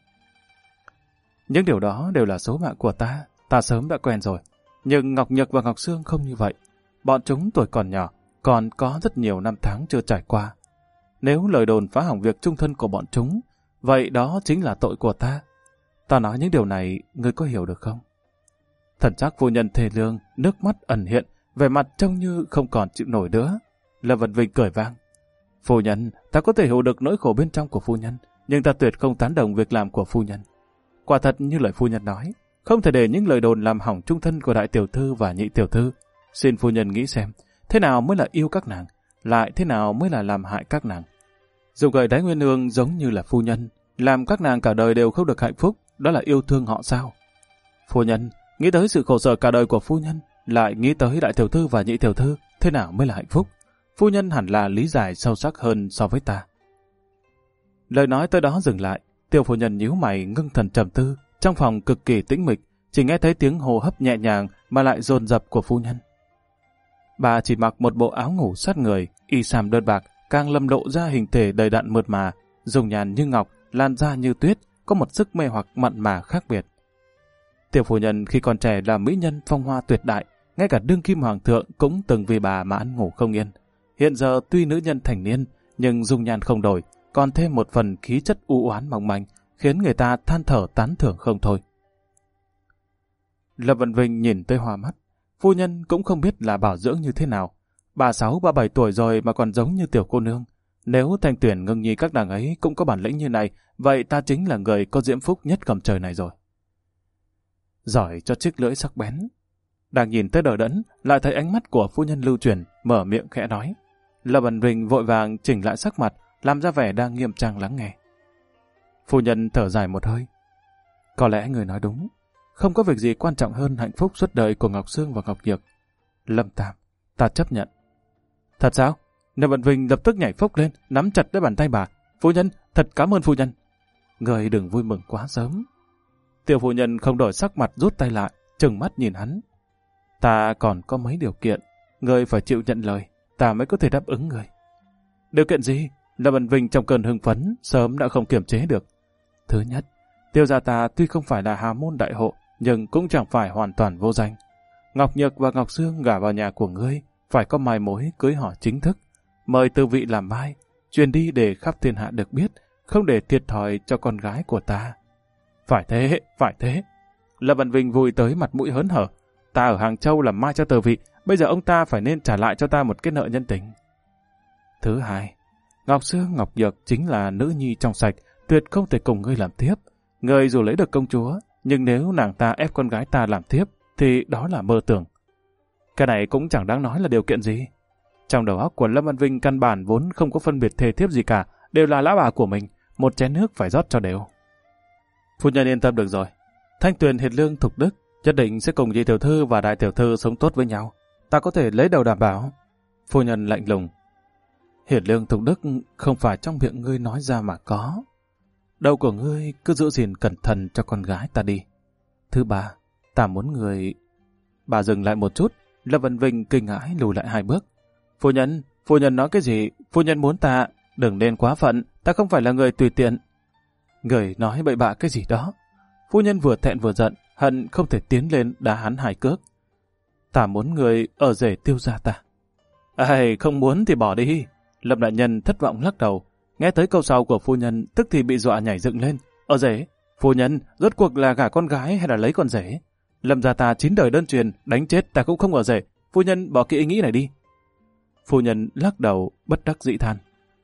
Những điều đó đều là số mạng của ta sớm đã quen rồi. Nhưng Ngọc Nhược và Ngọc Sương không như vậy. Bọn chúng tuổi còn nhỏ, còn có rất nhiều năm tháng chưa trải qua. Nếu lời đồn phá hỏng việc chung thân của bọn chúng, vậy đó chính là tội của ta. Ta nói những điều này, ngươi có hiểu được không? Thần sắc phu nhân thê lương, nước mắt ẩn hiện, vẻ mặt trông như không còn chịu nổi nữa. Lâm Vân Vinh cười vang. Phu nhân, ta có thể hiểu được nỗi khổ bên trong của phu nhân, nhưng ta tuyệt không tán đồng việc làm của phu nhân. Quả thật như lời phu nhân nói, không thể để những lời đồn làm hỏng chung thân của đại tiểu thư và nhị tiểu thư. Xin phu nhân nghĩ xem, thế nào mới là yêu các nàng, lại thế nào mới là làm hại các nàng. Dùng gợi đáy nguyên nương giống như là phu nhân, làm các nàng cả đời đều không được hạnh phúc, đó là yêu thương họ sao? Phu nhân, nghĩ tới sự khổ sở cả đời của phu nhân, lại nghĩ tới đại tiểu thư và nhị tiểu thư, thế nào mới là hạnh phúc? Phu nhân hẳn là lý giải sâu sắc hơn so với ta. Lời nói tới đó dừng lại, Tiêu phu nhân nhíu mày ngưng thần trầm tư, trong phòng cực kỳ tĩnh mịch, chỉ nghe thấy tiếng hô hấp nhẹ nhàng mà lại dồn dập của phu nhân. Bà chỉ mặc một bộ áo ngủ sát người, y sam đơn bạc, càng lâm lộ ra hình thể đầy đặn mượt mà, dùng nhàn như ngọc, làn da như tuyết, có một sức mê hoặc mặn mà khác biệt. Tiểu phu nhân khi còn trẻ là mỹ nhân phong hoa tuyệt đại, ngay cả đương kim hoàng thượng cũng từng vì bà mà ăn ngủ không yên. Hiện giờ tuy nữ nhân thành niên, nhưng dung nhan không đổi, còn thêm một phần khí chất u oán mỏng manh, khiến người ta than thở tán thưởng không thôi. Lâm Văn Vinh nhìn tới hoa mắt, phu nhân cũng không biết là bảo dưỡng như thế nào. 36-37 tuổi rồi mà còn giống như tiểu cô nương. Nếu Thanh Tuyển Ngưng Nhi các nàng ấy cũng có bản lĩnh như này, vậy ta chính là người có diễm phúc nhất cầm trời này rồi. Giỏi cho chiếc lưỡi sắc bén. Đang nhìn tới đờ đẫn, lại thấy ánh mắt của phu nhân lưu truyền, mở miệng khẽ nói. Lâm Văn Vinh vội vàng chỉnh lại sắc mặt, làm ra vẻ đang nghiêm trang lắng nghe. Phu nhân thở dài một hơi. Có lẽ người nói đúng, không có việc gì quan trọng hơn hạnh phúc suốt đời của Ngọc Sương và Ngọc Nhược. Lâm Tam, ta chấp nhận. Thật sao? Lâm Văn Vinh lập tức nhảy phốc lên, nắm chặt lấy bàn tay bà. Phu nhân, thật cảm ơn phu nhân. Người đừng vui mừng quá sớm. Tiểu phu nhân không đổi sắc mặt rút tay lại, trừng mắt nhìn hắn. Ta còn có mấy điều kiện, người phải chịu nhận lời, ta mới có thể đáp ứng người. Điều kiện gì? Lâm Văn Vinh trong cơn hưng phấn, sớm đã không kiềm chế được. Thứ nhất, Tiêu gia ta tuy không phải là hào môn đại hộ, nhưng cũng chẳng phải hoàn toàn vô danh. Ngọc Nhược và Ngọc Sương gả vào nhà của ngươi, phải có mai mối cưới hỏi chính thức. Mời tư vị làm mai, truyền đi để khắp thiên hạ được biết, không để thiệt thòi cho con gái của ta. Phải thế, phải thế. Lâm Văn Vinh vui tới mặt mũi hớn hở. Ta ở Hàng Châu làm mai cho tờ vị, bây giờ ông ta phải nên trả lại cho ta một cái nợ nhân tình. Thứ hai, Ngọc Sương Ngọc Nhược chính là nữ nhi trong sạch, tuyệt không thể cùng ngươi làm tiếp. Ngươi dù lấy được công chúa, nhưng nếu nàng ta ép con gái ta làm tiếp, thì đó là mơ tưởng. Cái này cũng chẳng đáng nói là điều kiện gì. Trong đầu óc của Lâm Văn Vinh căn bản vốn không có phân biệt thề thiếp gì cả, đều là lão bà của mình, một chén nước phải rót cho đều. Phu nhân yên tâm được rồi, Thanh Tuyền hiền lương thục đức, nhất định sẽ cùng nhị tiểu thư và đại tiểu thư sống tốt với nhau. ta có thể lấy đầu đảm bảo. Phu nhân lạnh lùng. Hiển lương thục đức không phải trong miệng ngươi nói ra mà có. Đầu của ngươi cứ giữ gìn cẩn thận cho con gái ta đi. Thứ ba, ta muốn người... Bà dừng lại một chút, Lâm Vân Vinh kinh hãi lùi lại 2 bước. Phu nhân nói cái gì? Phu nhân muốn ta... Đừng nên quá phận, ta không phải là người tùy tiện. Người nói bậy bạ cái gì đó. Phu nhân vừa thẹn vừa giận, hận không thể tiến lên đá hắn 2 cước. Ta muốn người ở rể Tiêu gia ta. Không muốn thì bỏ đi. Lâm đại nhân thất vọng lắc đầu. Nghe tới câu sau của phu nhân, tức thì bị dọa nhảy dựng lên. Ở rể? Phu nhân, rốt cuộc là gả con gái hay là lấy con rể? Lâm gia ta 9 đời đơn truyền, đánh chết ta cũng không ở rể. Phu nhân bỏ cái ý nghĩ này đi. Phu nhân lắc đầu, bất đắc dĩ than.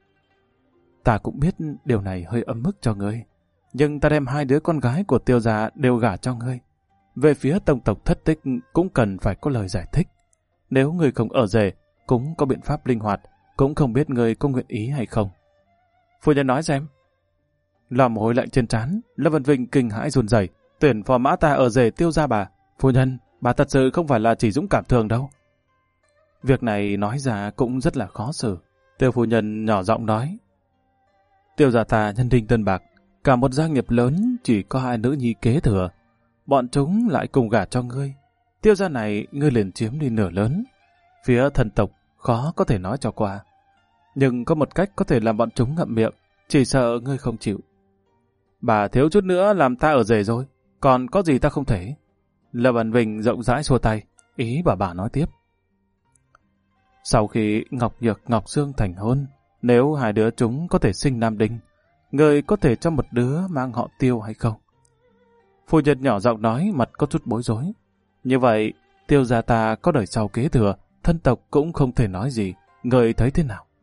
Ta cũng biết điều này hơi ấm ức cho ngươi, nhưng ta đem 2 đứa con gái của Tiêu gia đều gả cho ngươi. Về phía tông tộc Thất Tích cũng cần phải có lời giải thích. Nếu ngươi không ở rể, cũng có biện pháp linh hoạt, cũng không biết ngươi có nguyện ý hay không. Phu nhân nói xem. Làm mồ hôi lạnh trên trán, Lâm Vân Vinh kinh hãi run rẩy. Tuyển phò mã ta ở rể Tiêu gia bà. Phu nhân, bà thật sự không phải là chỉ dũng cảm thường đâu. Việc này nói ra cũng rất là khó xử. Tiêu phu nhân nhỏ giọng nói. Tiêu gia ta nhân đinh tân bạc, cả một gia nghiệp lớn chỉ có 2 nữ nhi kế thừa. Bọn chúng lại cùng gả cho ngươi. Tiêu gia này ngươi liền chiếm đi nửa lớn. Phía thần tộc khó có thể nói cho qua. Nhưng có một cách có thể làm bọn chúng ngậm miệng, chỉ sợ ngươi không chịu. Bà thiếu chút nữa làm ta ở rể rồi, còn có gì ta không thể. Lâm Văn Vinh rộng rãi xua tay, ý bà nói tiếp. Sau khi Ngọc Nhược Ngọc Sương thành hôn, nếu 2 đứa chúng có thể sinh nam đinh, ngươi có thể cho một đứa mang họ Tiêu hay không? Phu nhân nhỏ giọng nói, mặt có chút bối rối. Như vậy, Tiêu gia ta có đời sau kế thừa, thân tộc cũng không thể nói gì, ngươi thấy thế nào?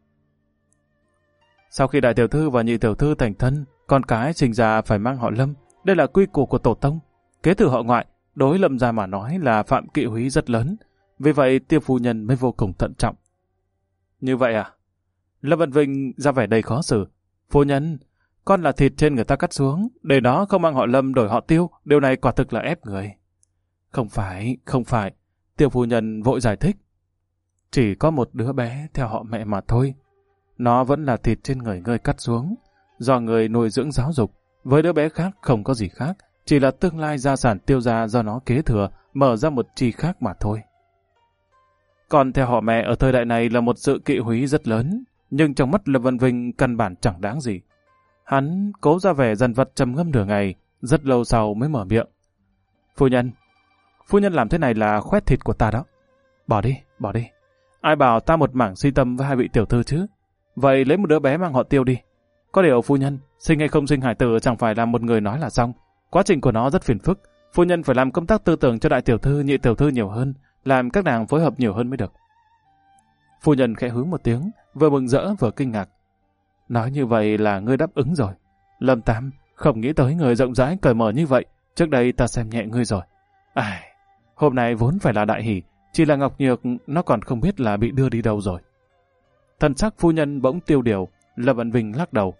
Sau khi đại tiểu thư và nhị tiểu thư thành thân, con cái sinh ra phải mang họ Lâm, đây là quy củ của tổ tông. Kế thừa họ ngoại, đối Lâm gia mà nói là phạm kỵ húy rất lớn, vì vậy Tiêu phu nhân mới vô cùng thận trọng. Như vậy à? Lâm Văn Vinh ra vẻ đầy khó xử. Phu nhân, con là thịt trên người ta cắt xuống, để đó không mang họ Lâm đổi họ Tiêu, điều này quả thực là ép người. Không phải, Tiêu phu nhân vội giải thích. Chỉ có một đứa bé theo họ mẹ mà thôi. Nó vẫn là thịt trên người ngươi cắt xuống, do người nuôi dưỡng giáo dục. Với đứa bé khác không có gì khác, chỉ là tương lai gia sản Tiêu gia do nó kế thừa, mở ra một chi khác mà thôi. Còn theo họ mẹ ở thời đại này là một sự kỵ húy rất lớn, nhưng trong mắt Lâm Văn Vinh căn bản chẳng đáng gì. Hắn cố ra vẻ dằn vặt trầm ngâm nửa ngày, rất lâu sau mới mở miệng. Phu nhân làm thế này là khoét thịt của ta đó. Bỏ đi. Ai bảo ta một mảng si tâm với 2 vị tiểu thư chứ? Vậy lấy một đứa bé mang họ Tiêu đi. Có điều phu nhân, sinh hay không sinh hải tử chẳng phải là một người nói là xong. Quá trình của nó rất phiền phức. Phu nhân phải làm công tác tư tưởng cho đại tiểu thư, nhị tiểu thư nhiều hơn, làm các nàng phối hợp nhiều hơn mới được. Phu nhân khẽ hứ một tiếng, vừa mừng rỡ vừa kinh ngạc. Nói như vậy là ngươi đáp ứng rồi. Lâm Tam, không nghĩ tới người rộng rãi cởi mở như vậy. Trước đây ta xem nhẹ ngươi rồi. Hôm nay vốn phải là đại hỷ, chỉ là Ngọc Nhược nó còn không biết là bị đưa đi đâu rồi. Thần sắc phu nhân bỗng tiêu điều, Lâm Văn Vinh lắc đầu.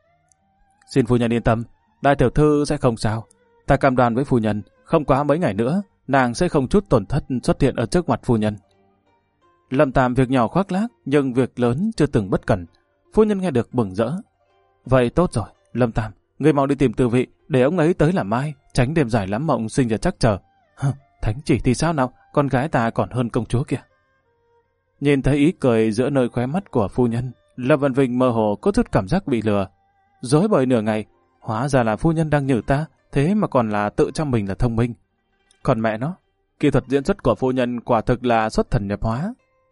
Xin phu nhân yên tâm, đại tiểu thư sẽ không sao. Ta cam đoan với phu nhân, không quá mấy ngày nữa, nàng sẽ không chút tổn thất xuất hiện ở trước mặt phu nhân. Lâm Tam việc nhỏ khoác lác, nhưng việc lớn chưa từng bất cẩn. Phu nhân nghe được mừng rỡ. Vậy tốt rồi, Lâm Tam, ngươi mau đi tìm Từ Vị, để ông ấy tới làm mai, tránh đêm dài lắm mộng sinh ra chắc chờ. Thánh chỉ thì sao nào, con gái ta còn hơn công chúa kìa. Nhìn thấy ý cười giữa nơi khóe mắt của phu nhân, Lâm Văn Vinh mơ hồ có chút cảm giác bị lừa. Dối bời nửa ngày, hóa ra là phu nhân đang nhử ta, thế mà còn là tự cho mình là thông minh. Còn mẹ nó, kỹ thuật diễn xuất của phu nhân quả thực là xuất thần nhập hóa.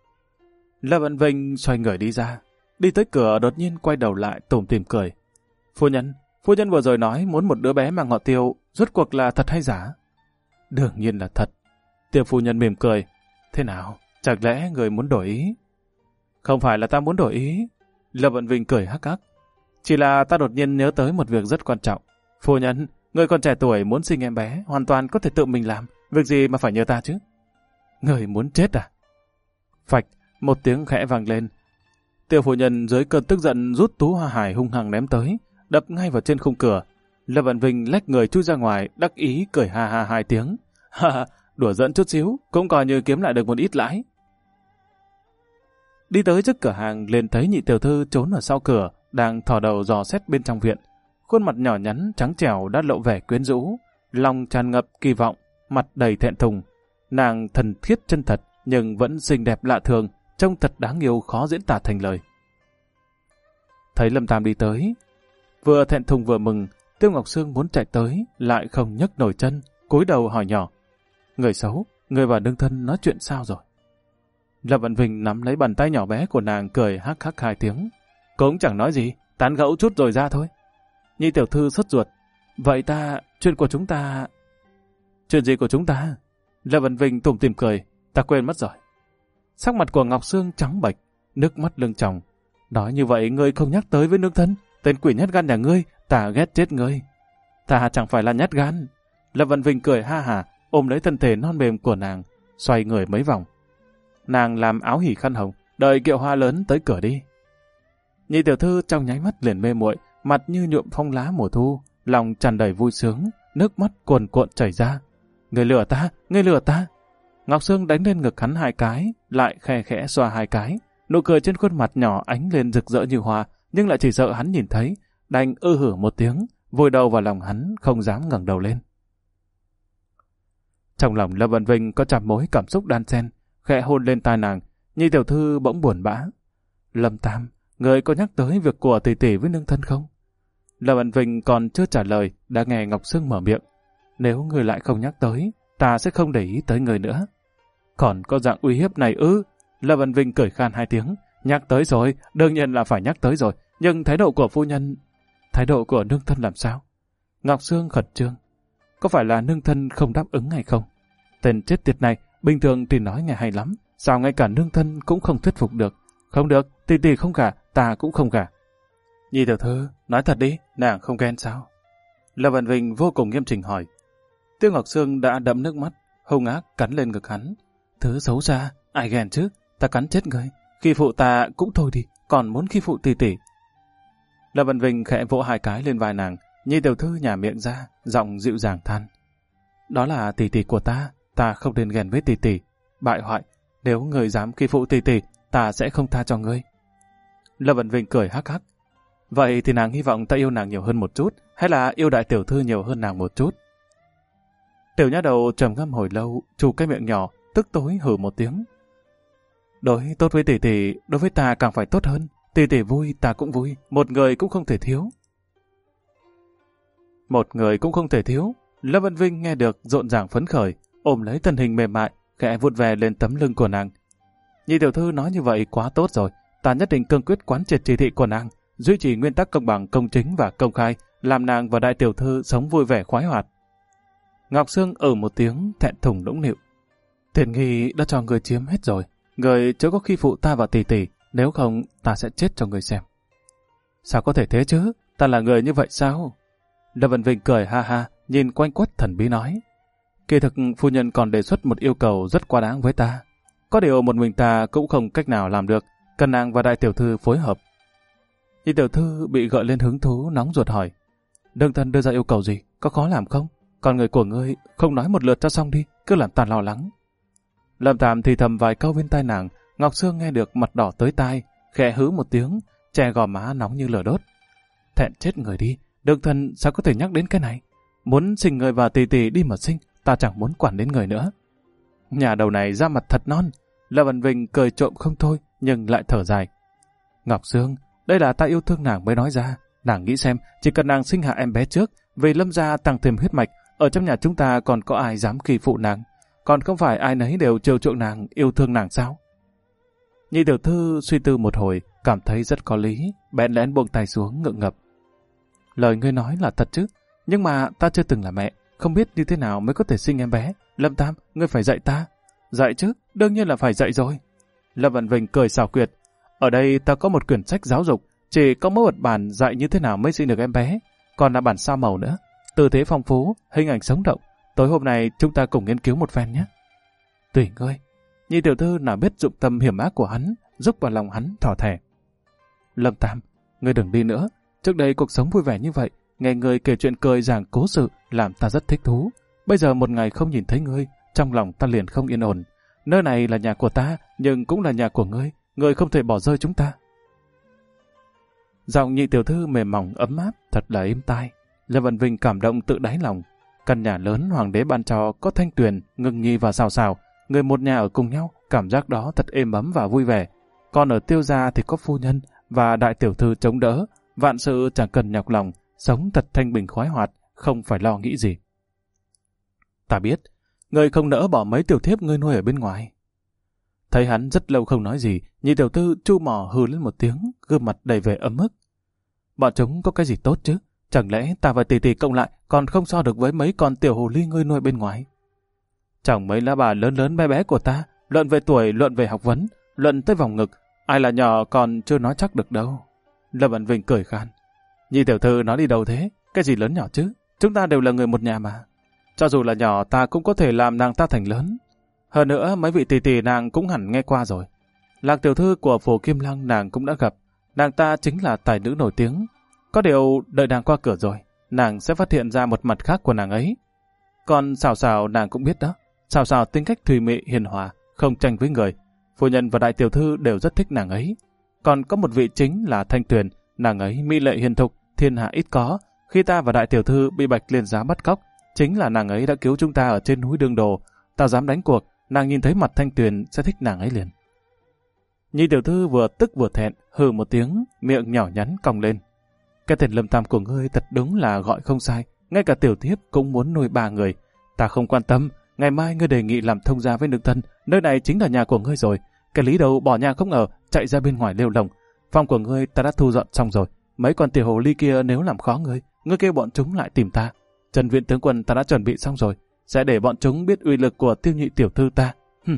Lâm Văn Vinh xoay người đi ra, đi tới cửa đột nhiên quay đầu lại tủm tỉm cười. Phu nhân vừa rồi nói muốn một đứa bé mang họ Tiêu, rốt cuộc là thật hay giả? Đương nhiên là thật. Tiêu phu nhân mỉm cười. Thế nào, chẳng lẽ người muốn đổi ý? Không phải là ta muốn đổi ý. Lâm Văn Vinh cười hắc hắc. Chỉ là ta đột nhiên nhớ tới một việc rất quan trọng. Phu nhân, người còn trẻ tuổi muốn sinh em bé, hoàn toàn có thể tự mình làm. Việc gì mà phải nhờ ta chứ? Người muốn chết à? Phạch, một tiếng khẽ vang lên. Tiêu phu nhân dưới cơn tức giận rút tú hoa hải hung hăng ném tới, đập ngay vào trên khung cửa. Lâm Văn Vinh lách người chui ra ngoài, đắc ý cười ha ha 2 tiếng. Ha ha, đùa giỡn chút xíu, cũng coi như kiếm lại được một ít lãi. Đi tới trước cửa hàng liền thấy nhị tiểu thư trốn ở sau cửa, đang thò đầu dò xét bên trong viện. Khuôn mặt nhỏ nhắn trắng trẻo đã lộ vẻ quyến rũ, lòng tràn ngập kỳ vọng, mặt đầy thẹn thùng. Nàng thần thiết chân thật nhưng vẫn xinh đẹp lạ thường, trông thật đáng yêu khó diễn tả thành lời. Thấy Lâm Tam đi tới, vừa thẹn thùng vừa mừng, Tiêu Ngọc Sương muốn chạy tới, lại không nhấc nổi chân, cúi đầu hỏi nhỏ. Người xấu, người và nương thân nói chuyện sao rồi? Lâm Vận Vinh nắm lấy bàn tay nhỏ bé của nàng cười hắc hắc 2 tiếng. Cũng chẳng nói gì, tán gẫu chút rồi ra thôi. Nhị tiểu thư sốt ruột. Vậy chuyện của chúng ta... Chuyện gì của chúng ta? Lâm Vận Vinh tủm tỉm cười. Ta quên mất rồi. Sắc mặt của Ngọc Sương trắng bệch, nước mắt lưng tròng. Nói như vậy ngươi không nhắc tới với nương thân. Tên quỷ nhát gan nhà ngươi, ta ghét chết ngươi. Ta chẳng phải là nhát gan. Lâm Vận Vinh cười ha hả, ôm lấy thân thể non mềm của nàng, xoay người mấy vòng. Nàng làm áo hỉ khăn hồng, đợi kiệu hoa lớn tới cửa đi. Nhị tiểu thư trong nháy mắt liền mê muội, mặt như nhuộm phong lá mùa thu, lòng tràn đầy vui sướng, nước mắt cuồn cuộn chảy ra. Người lừa ta, người lừa ta. Ngọc Sương đánh lên ngực hắn 2 cái, lại khe khẽ xoa 2 cái. Nụ cười trên khuôn mặt nhỏ ánh lên rực rỡ như hoa, nhưng lại chỉ sợ hắn nhìn thấy, đành hử một tiếng, vùi đầu vào lòng hắn, không dám ngẩng đầu lên. Trong lòng Lâm Vận Vinh có trăm mối cảm xúc đan xen, khẽ hôn lên tai nàng, nhị tiểu thư bỗng buồn bã. Lâm Tam, người có nhắc tới việc của tỷ tỷ với nương thân không? Lâm Vận Vinh còn chưa trả lời, đã nghe Ngọc Sương mở miệng. Nếu người lại không nhắc tới, ta sẽ không để ý tới người nữa. Còn có dạng uy hiếp này ư? Lâm Vận Vinh cười khan 2 tiếng. Nhắc tới rồi, đương nhiên là phải nhắc tới rồi. Nhưng thái độ của phu nhân... Thái độ của nương thân làm sao? Ngọc Sương khẩn trương. Có phải là nương thân không đáp ứng hay không? Tên chết tiệt này, bình thường thì nói nghe hay lắm. Sao ngay cả nương thân cũng không thuyết phục được? Không được, tỷ tỷ không gả, ta cũng không gả. Nhị tiểu thư, nói thật đi, nàng không ghen sao? Lâm Vận Vinh vô cùng nghiêm chỉnh hỏi. Tiêu Ngọc Sương đã đẫm nước mắt, hung ác cắn lên ngực hắn. Thứ xấu xa, ai ghen chứ? Ta cắn chết ngươi. Khi phụ ta cũng thôi đi, còn muốn khi phụ tỷ tỷ. Lâm Vận Vinh khẽ vỗ 2 cái lên vai nàng, nhị tiểu thư nhả miệng ra, giọng dịu dàng than. Đó là tỷ tỷ của ta không nên ghen với tỷ tỷ. Bại hoại, nếu ngươi dám khi phụ tỷ tỷ, ta sẽ không tha cho ngươi. Lâm Vận Vinh cười hắc hắc. Vậy thì nàng hy vọng ta yêu nàng nhiều hơn một chút, hay là yêu đại tiểu thư nhiều hơn nàng một chút? Tiểu nhã đầu trầm ngâm hồi lâu, chu cái miệng nhỏ, tức tối hử một tiếng. Đối tốt với tỷ tỷ, đối với ta càng phải tốt hơn. Tỷ tỷ vui, ta cũng vui, một người cũng không thể thiếu. Một người cũng không thể thiếu. Lâm Vận Vinh nghe được rộn ràng phấn khởi, ôm lấy thân hình mềm mại, khẽ vuốt về lên tấm lưng của nàng. Nhị tiểu thư nói như vậy quá tốt rồi, ta nhất định cương quyết quán triệt chỉ thị của nàng, duy trì nguyên tắc công bằng, công chính và công khai, làm nàng và đại tiểu thư sống vui vẻ khoái hoạt. Ngọc Sương một tiếng, thẹn thùng nũng nịu. Thiện nghi đã cho người chiếm hết rồi, người chớ có khi phụ ta và tỷ tỷ, nếu không ta sẽ chết cho người xem. Sao có thể thế chứ, ta là người như vậy sao? Lâm Vận Vinh cười ha ha, nhìn quanh quất thần bí nói. Kỳ thực phu nhân còn đề xuất một yêu cầu rất quá đáng với ta. Có điều một mình ta cũng không cách nào làm được, cần nàng và đại tiểu thư phối hợp. Nhị tiểu thư bị gợi lên hứng thú nóng ruột hỏi. Nương thân đưa ra yêu cầu gì, có khó làm không? Còn người của ngươi không nói một lượt cho xong đi, cứ làm ta lo lắng. Lâm Tam thì thầm vài câu bên tai nàng, Ngọc Sương nghe được mặt đỏ tới tai, khẽ hứ một tiếng, che gò má nóng như lửa đốt. Thẹn chết người đi, nương thân sao có thể nhắc đến cái này? Muốn sinh người và tỷ tỷ đi mà sinh, ta chẳng muốn quản đến người nữa. Nhà đầu này ra mặt thật non. Lâm Vận Vinh cười trộm không thôi, nhưng lại thở dài. Ngọc Sương, đây là ta yêu thương nàng mới nói ra. Nàng nghĩ xem, chỉ cần nàng sinh hạ em bé trước, vì Lâm gia tăng thêm huyết mạch, ở trong nhà chúng ta còn có ai dám kỳ phụ nàng? Còn không phải ai nấy đều trêu chuộng nàng, yêu thương nàng sao? Nhị tiểu thư suy tư một hồi, cảm thấy rất có lý, bèn lén buông tay xuống ngượng ngập. Lời ngươi nói là thật chứ, nhưng mà ta chưa từng là mẹ, không biết như thế nào mới có thể sinh em bé. Lâm Tam, ngươi phải dạy ta. Dạy chứ, đương nhiên là phải dạy rồi. Lâm Vận Vinh cười xảo quyệt. Ở đây ta có một quyển sách giáo dục, chỉ có mỗi một bản dạy như thế nào mới sinh được em bé, còn là bản sao màu nữa. Tư thế phong phú, hình ảnh sống động. Tối hôm nay chúng ta cùng nghiên cứu một phen nhé. Tùy ngươi. Nhị tiểu thư nào biết dụng tâm hiểm ác của hắn, giúp vào lòng hắn thỏ thẻ. Lâm Tam, ngươi đừng đi nữa. Trước đây cuộc sống vui vẻ như vậy, nghe ngươi kể chuyện cười giảng cố sự làm ta rất thích thú. Bây giờ một ngày không nhìn thấy ngươi, trong lòng ta liền không yên ổn. Nơi này là nhà của ta, nhưng cũng là nhà của ngươi. người không thể bỏ rơi chúng ta. Giọng nhị tiểu thư mềm mỏng ấm áp, thật là êm tai. Lâm Vân Vinh cảm động tự đáy lòng. Căn nhà lớn hoàng đế ban cho có Thanh Tuyền, Ngưng Nhi và Sào Sào, người một nhà ở cùng nhau, cảm giác đó thật êm ấm và vui vẻ. Còn ở Tiêu gia thì có phu nhân và đại tiểu thư chống đỡ, vạn sự chẳng cần nhọc lòng, sống thật thanh bình khoái hoạt, không phải lo nghĩ gì. Ta biết, người không nỡ bỏ mấy tiểu thiếp ngươi nuôi ở bên ngoài. Thấy hắn rất lâu không nói gì, nhị tiểu thư chu mỏ hừ lên một tiếng, gương mặt đầy vẻ ấm ức. Bọn chúng có cái gì tốt chứ? Chẳng lẽ ta và tỷ tỷ cộng lại còn không so được với mấy con tiểu hồ ly ngươi nuôi bên ngoài? Chẳng mấy lá bà lớn lớn bé bé của ta, luận về tuổi, luận về học vấn, luận tới vòng ngực, ai là nhỏ còn chưa nói chắc được đâu. Lâm Vân Vinh cười khan. Nhị tiểu thư nói đi đâu thế? Cái gì lớn nhỏ chứ? Chúng ta đều là người một nhà mà. Cho dù là nhỏ ta cũng có thể làm nàng ta thành lớn. Hơn nữa mấy vị tỷ tỷ nàng cũng hẳn nghe qua rồi. Lạc tiểu thư của phủ Kim Lăng nàng cũng đã gặp. Nàng ta chính là tài nữ nổi tiếng. Có điều đợi nàng qua cửa rồi, nàng sẽ phát hiện ra một mặt khác của nàng ấy. Còn Sào Sào nàng cũng biết đó. Sào Sào tính cách thùy mị hiền hòa, không tranh với người. Phu nhân và đại tiểu thư đều rất thích nàng ấy. Còn có một vị chính là Thanh Tuyền, nàng ấy mỹ lệ hiền thục, thiên hạ ít có. Khi ta và đại tiểu thư bị Bạch Liên Giá bắt cóc, chính là nàng ấy đã cứu chúng ta ở trên núi Đương Đồ. Ta dám đánh cuộc, nàng nhìn thấy mặt Thanh Tuyền sẽ thích nàng ấy liền. Nhị tiểu thư vừa tức vừa thẹn, hừ một tiếng, miệng nhỏ nhắn cong lên. Cái tên Lâm Tam của ngươi thật đúng là gọi không sai, ngay cả tiểu thiếp cũng muốn nuôi 3 người. Ta không quan tâm, ngày mai ngươi đề nghị làm thông gia với nương thân, nơi này chính là nhà của ngươi rồi. Cái lý đầu bỏ nhà không ở, chạy ra bên ngoài lêu lồng. Phòng của ngươi ta đã thu dọn xong rồi, mấy con tiểu hồ ly kia nếu làm khó ngươi kêu bọn chúng lại tìm ta. Trần viện tướng quân ta đã chuẩn bị xong rồi, sẽ để bọn chúng biết uy lực của Tiêu nhị tiểu thư ta.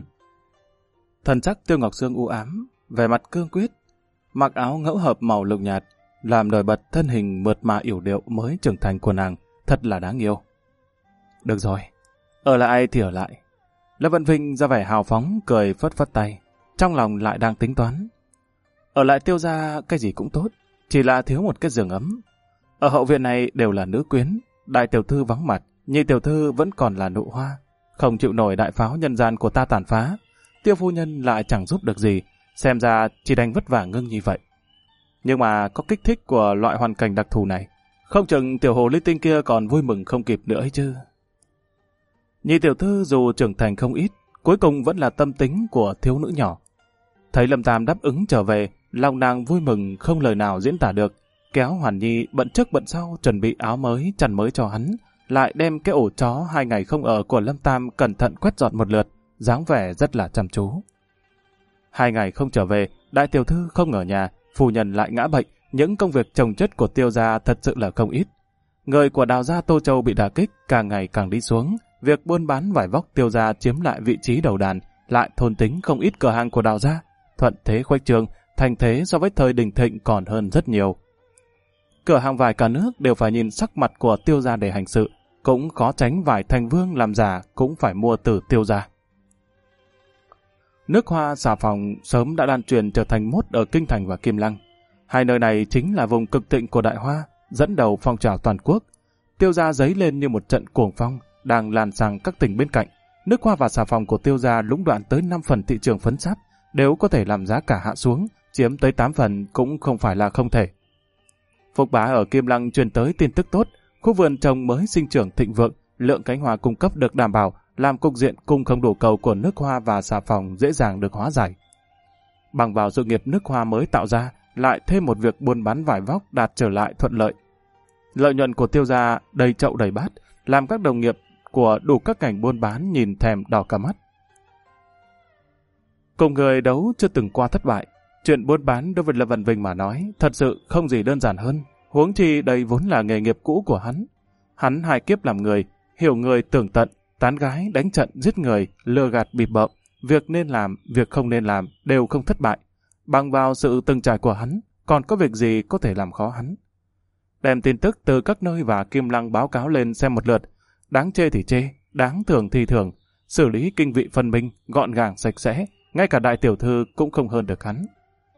Thần sắc Tiêu Ngọc Sương u ám, vẻ mặt cương quyết, mặc áo ngẫu hợp màu lục nhạt, làm nổi bật thân hình mượt mà yểu điệu mới trưởng thành của nàng, thật là đáng yêu. Được rồi, ở lại thì ở lại. Lâm Vân Vinh ra vẻ hào phóng, cười phất phất tay, trong lòng lại đang tính toán. Ở lại Tiêu gia cái gì cũng tốt, chỉ là thiếu một cái giường ấm. Ở hậu viện này đều là nữ quyến, đại tiểu thư vắng mặt, nhị tiểu thư vẫn còn là nụ hoa, không chịu nổi đại pháo nhân gian của ta tàn phá. Tiêu phu nhân lại chẳng giúp được gì, xem ra chỉ đành vất vả Ngưng như vậy. Nhưng mà có kích thích của loại hoàn cảnh đặc thù này, không chừng tiểu hồ ly tinh kia còn vui mừng không kịp nữa ấy chứ. Nhị tiểu thư dù trưởng thành không ít, cuối cùng vẫn là tâm tính của thiếu nữ nhỏ. Thấy Lâm Tam đáp ứng trở về, lòng nàng vui mừng không lời nào diễn tả được, kéo Hoàn Nhi bận trước bận sau chuẩn bị áo mới, chăn mới cho hắn, lại đem cái ổ chó 2 ngày không ở của Lâm Tam cẩn thận quét dọn một lượt, dáng vẻ rất là chăm chú. 2 ngày không trở về, đại tiểu thư không ở nhà, phu nhân lại ngã bệnh, những công việc chồng chất của Tiêu gia thật sự là không ít. Người của Đào gia Tô Châu bị đả kích, càng ngày càng đi xuống, việc buôn bán vải vóc Tiêu gia chiếm lại vị trí đầu đàn, lại thôn tính không ít cửa hàng của Đào gia, thuận thế khuếch trương, thành thế so với thời Đình Thịnh còn hơn rất nhiều. Cửa hàng vải cả nước đều phải nhìn sắc mặt của Tiêu gia để hành sự, cũng khó tránh vải Thành Vương làm giả cũng phải mua từ Tiêu gia. Nước hoa xà phòng sớm đã lan truyền trở thành mốt ở Kinh Thành và Kim Lăng. Hai nơi này chính là vùng cực thịnh của Đại Hoa, dẫn đầu phong trào toàn quốc. Tiêu gia dấy lên như một trận cuồng phong, đang lan sang các tỉnh bên cạnh. Nước hoa và xà phòng của Tiêu gia lũng đoạn tới 5 phần thị trường phấn sáp, nếu có thể làm giá cả hạ xuống, chiếm tới 8 phần cũng không phải là không thể. Phục Bá ở Kim Lăng truyền tới tin tức tốt, khu vườn trồng mới sinh trưởng thịnh vượng, lượng cánh hoa cung cấp được đảm bảo, làm cục diện cung không đủ cầu của nước hoa và xà phòng dễ dàng được hóa giải. Bằng vào sự nghiệp nước hoa mới tạo ra, lại thêm một việc buôn bán vải vóc đạt trở lại thuận lợi. Lợi nhuận của Tiêu gia đầy chậu đầy bát, làm các đồng nghiệp của đủ các ngành buôn bán nhìn thèm đỏ cả mắt. Cùng người đấu chưa từng qua thất bại, chuyện buôn bán đối với Lâm Vân Vinh mà nói thật sự không gì đơn giản hơn, huống chi đây vốn là nghề nghiệp cũ của hắn. Hắn 2 kiếp làm người, hiểu người tường tận, tán gái, đánh trận, giết người, lừa gạt bịp bợm, việc nên làm, việc không nên làm đều không thất bại. Bằng vào sự từng trải của hắn, còn có việc gì có thể làm khó hắn. Đem tin tức từ các nơi và Kim Lăng báo cáo lên xem một lượt, đáng chê thì chê, đáng thưởng thì thưởng, xử lý kinh vị phân minh, gọn gàng sạch sẽ, ngay cả đại tiểu thư cũng không hơn được hắn.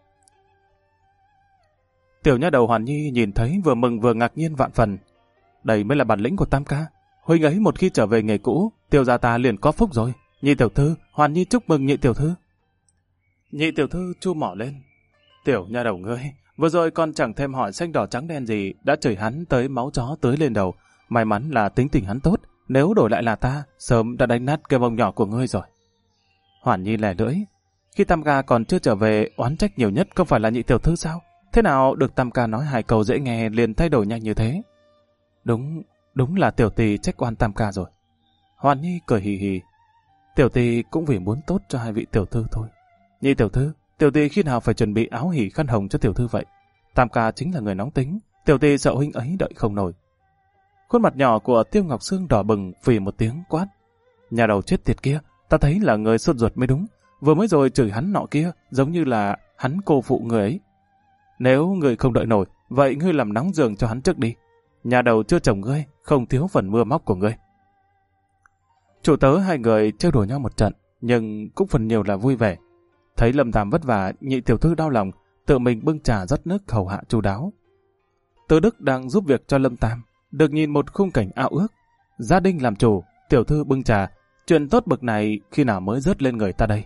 Tiểu nha đầu Hoàn Nhi nhìn thấy vừa mừng vừa ngạc nhiên vạn phần. Đây mới là bản lĩnh của Tam ca. Huynh ấy một khi trở về nghề cũ, Tiêu gia ta liền có phúc rồi. Nhị tiểu thư, Hoàn Nhi chúc mừng nhị tiểu thư. Nhị tiểu thư chu mỏ lên. Tiểu nha đầu ngươi, vừa rồi con chẳng thêm hỏi xanh đỏ trắng đen gì, đã chửi hắn tới máu chó tưới lên đầu. May mắn là tính tình hắn tốt, nếu đổi lại là ta, sớm đã đánh nát cái mông nhỏ của ngươi rồi. Hoàn Nhi lẻ lưỡi. Khi Tam ca còn chưa trở về, oán trách nhiều nhất không phải là nhị tiểu thư sao? Thế nào được Tam ca nói 2 câu dễ nghe liền thay đổi nhanh như thế? Đúng là tiểu tỳ trách oan Tam ca rồi. Hoàn Nhi cười hì hì. Tiểu tỳ cũng vì muốn tốt cho 2 vị tiểu thư thôi. Nhị tiểu thư, tiểu tỳ khi nào phải chuẩn bị áo hỉ khăn hồng cho tiểu thư vậy? Tam ca chính là người nóng tính, tiểu tỳ sợ huynh ấy đợi không nổi. Khuôn mặt nhỏ của Tiêu Ngọc Sương đỏ bừng vì một tiếng quát. Nhà đầu chết tiệt kia, ta thấy là người sốt ruột mới đúng. Vừa mới rồi chửi hắn nọ kia, giống như là hắn cô phụ người ấy. Nếu người không đợi nổi, vậy ngươi làm nóng giường cho hắn trước đi. Nhà đầu chưa chồng ngươi, không thiếu phần mưa móc của ngươi. Chủ tớ 2 người trêu đùa nhau một trận, nhưng cũng phần nhiều là vui vẻ. Thấy Lâm Tam vất vả, nhị tiểu thư đau lòng, tự mình bưng trà rót nước hầu hạ chu đáo. Từ Đức đang giúp việc cho Lâm Tam, được nhìn một khung cảnh ao ước. Gia đình làm chủ, tiểu thư bưng trà, chuyện tốt bậc này khi nào mới rớt lên người ta đây?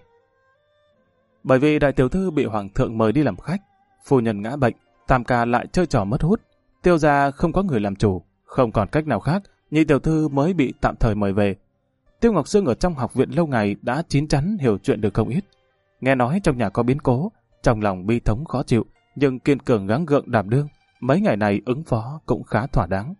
Bởi vì đại tiểu thư bị hoàng thượng mời đi làm khách, phu nhân ngã bệnh, Tam ca lại chơi trò mất hút, Tiêu gia không có người làm chủ, không còn cách nào khác, nhị tiểu thư mới bị tạm thời mời về. Tiêu Ngọc Sương ở trong học viện lâu ngày đã chín chắn hiểu chuyện được không ít. Nghe nói trong nhà có biến cố, trong lòng bi thống khó chịu, nhưng kiên cường gắng gượng đảm đương, mấy ngày này ứng phó cũng khá thỏa đáng.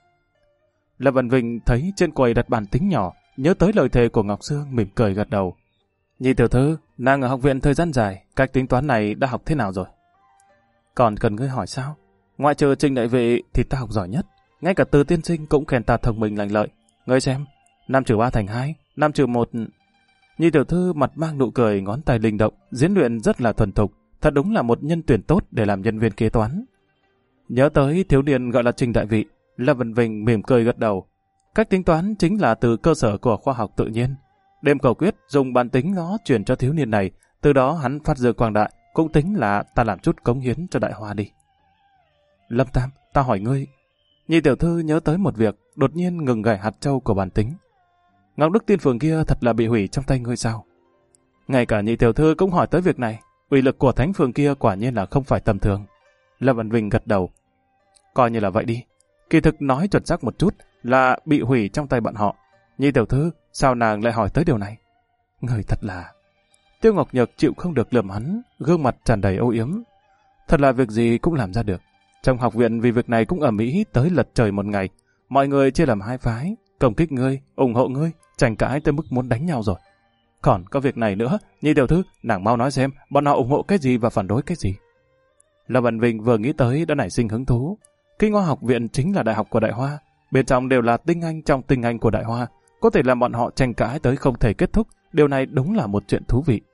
Lâm Văn Vinh thấy trên quầy đặt bàn tính nhỏ, nhớ tới lời thề của Ngọc Sương, mỉm cười gật đầu. Nhị tiểu thư, nàng ở học viện thời gian dài, cách tính toán này đã học thế nào rồi? Còn cần ngươi hỏi sao? Ngoại trừ Trình đại vị thì ta học giỏi nhất, ngay cả Từ tiên sinh cũng khen ta thông minh lành lợi. Ngươi xem, 5-3 thành 2, 5-1... Nhị tiểu thư mặt mang nụ cười, ngón tay linh động, diễn luyện rất là thuần thục, thật đúng là một nhân tuyển tốt để làm nhân viên kế toán. Nhớ tới thiếu niên gọi là Trình đại vị, Lâm Văn Vinh mỉm cười gật đầu. Cách tính toán chính là từ cơ sở của khoa học tự nhiên. Đêm cầu quyết dùng bản tính nó truyền cho thiếu niên này, từ đó hắn phát dương quang đại, cũng tính là ta làm chút cống hiến cho đại hoa đi. Lâm Tam, ta hỏi ngươi. Nhị tiểu thư nhớ tới một việc, đột nhiên ngừng gảy hạt châu của bản tính. Ngọc Đức Tiên Phường kia thật là bị hủy trong tay ngươi sao? Ngay cả nhị tiểu thư cũng hỏi tới việc này, uy lực của thánh phường kia quả nhiên là không phải tầm thường. Lâm Văn Vinh gật đầu. Coi như là vậy đi. Kỳ thực nói chuẩn xác một chút là bị hủy trong tay bọn họ. Nhị tiểu thư, sao nàng lại hỏi tới điều này? Người thật là... Tiêu Ngọc Nhược chịu không được lườm hắn, gương mặt tràn đầy âu yếm. Thật là việc gì cũng làm ra được. Trong học viện vì việc này cũng ầm ĩ tới lật trời một ngày. Mọi người chia làm 2 phái, công kích ngươi, ủng hộ ngươi, tranh cãi tới mức muốn đánh nhau rồi. Còn có việc này nữa, nhị tiểu thư, nàng mau nói xem bọn họ ủng hộ cái gì và phản đối cái gì. Lâm Văn Vinh vừa nghĩ tới đã nảy sinh hứng thú. Kinh Hoa học viện chính là đại học của Đại Hoa, bên trong đều là tinh anh trong tinh anh của Đại Hoa, có thể làm bọn họ tranh cãi tới không thể kết thúc, điều này đúng là một chuyện thú vị.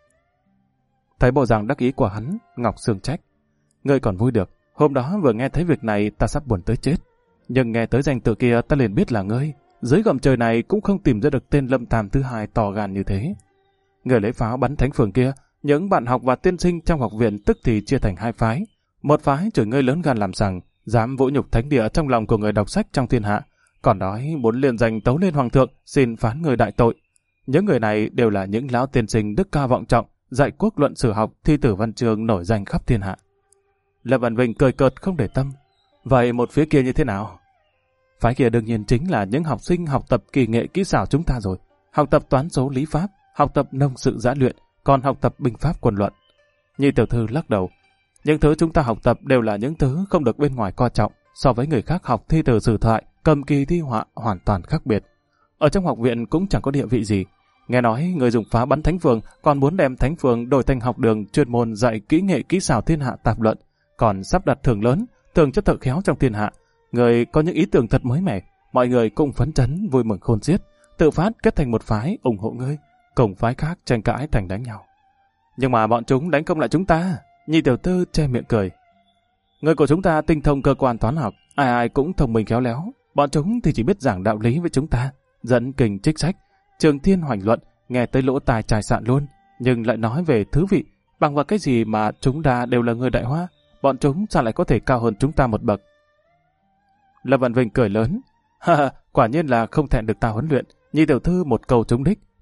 Thấy bộ dạng đắc ý của hắn, Ngọc Sương trách. Ngươi còn vui được, hôm đó vừa nghe thấy việc này ta sắp buồn tới chết. Nhưng nghe tới danh tự kia ta liền biết là ngươi, dưới gầm trời này cũng không tìm ra được tên Lâm Tam thứ 2 to gan như thế. Người lấy pháo bắn thánh phường kia, những bạn học và tiên sinh trong học viện tức thì chia thành 2 phái. Một phái chửi ngươi lớn gan làm sằng, dám vỗ nhục thánh địa trong lòng của người đọc sách trong thiên hạ, còn nói muốn liền danh tấu lên hoàng thượng xin phán người đại tội. Những người này đều là những lão tiên sinh đức cao vọng trọng, dạy quốc luận sử học, thi tử văn chương nổi danh khắp thiên hạ. Lâm Văn Vinh cười cợt không để tâm. Vậy một phía kia như thế nào? Phái kia đương nhiên chính là những học sinh học tập kỳ nghệ kỹ xảo chúng ta rồi, học tập toán số lý pháp, học tập nông sự giã luyện, còn học tập binh pháp quân luận. Nhị tiểu thư lắc đầu. Những thứ chúng ta học tập đều là những thứ không được bên ngoài coi trọng, so với người khác học thi từ sử thoại, cầm kỳ thi họa hoàn toàn khác biệt. Ở trong học viện cũng chẳng có địa vị gì. Nghe nói người dùng phá bắn thánh phường còn muốn đem thánh phường đổi thành học đường chuyên môn dạy kỹ nghệ kỹ xảo thiên hạ tạp luận, còn sắp đặt thưởng lớn, thưởng cho thợ khéo trong thiên hạ. Người có những ý tưởng thật mới mẻ, mọi người cũng phấn chấn vui mừng khôn xiết, tự phát kết thành một phái ủng hộ ngươi, cùng phái khác tranh cãi thành đánh nhau. Nhưng mà bọn chúng đánh công lại chúng ta. Nhị tiểu thư che miệng cười. Người của chúng ta tinh thông cơ quan toán học, ai ai cũng thông minh khéo léo, bọn chúng thì chỉ biết giảng đạo lý với chúng ta, dẫn kình trích sách, trường thiên hoành luận, nghe tới lỗ tai chài sạn luôn, nhưng lại nói về thứ vị, bằng vào cái gì mà chúng ta đều là người Đại Hoa, bọn chúng sao lại có thể cao hơn chúng ta một bậc. Lâm Văn Vinh cười lớn. Ha ha, quả nhiên là không thẹn được ta huấn luyện. Nhị tiểu thư một câu trúng đích,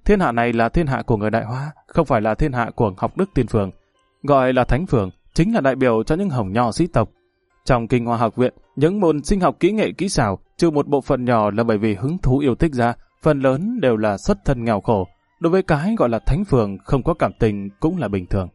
Thiên hạ này là thiên hạ của người Đại Hoa, không phải là thiên hạ của học đức tiên phường. Gọi là thánh phường, chính là đại biểu cho những hồng nho sĩ tộc. Trong Kinh Hoa học viện, những môn sinh học kỹ nghệ kỹ xảo, trừ một bộ phận nhỏ là bởi vì hứng thú yêu thích ra, phần lớn đều là xuất thân nghèo khổ. Đối với cái gọi là thánh phường không có cảm tình cũng là bình thường.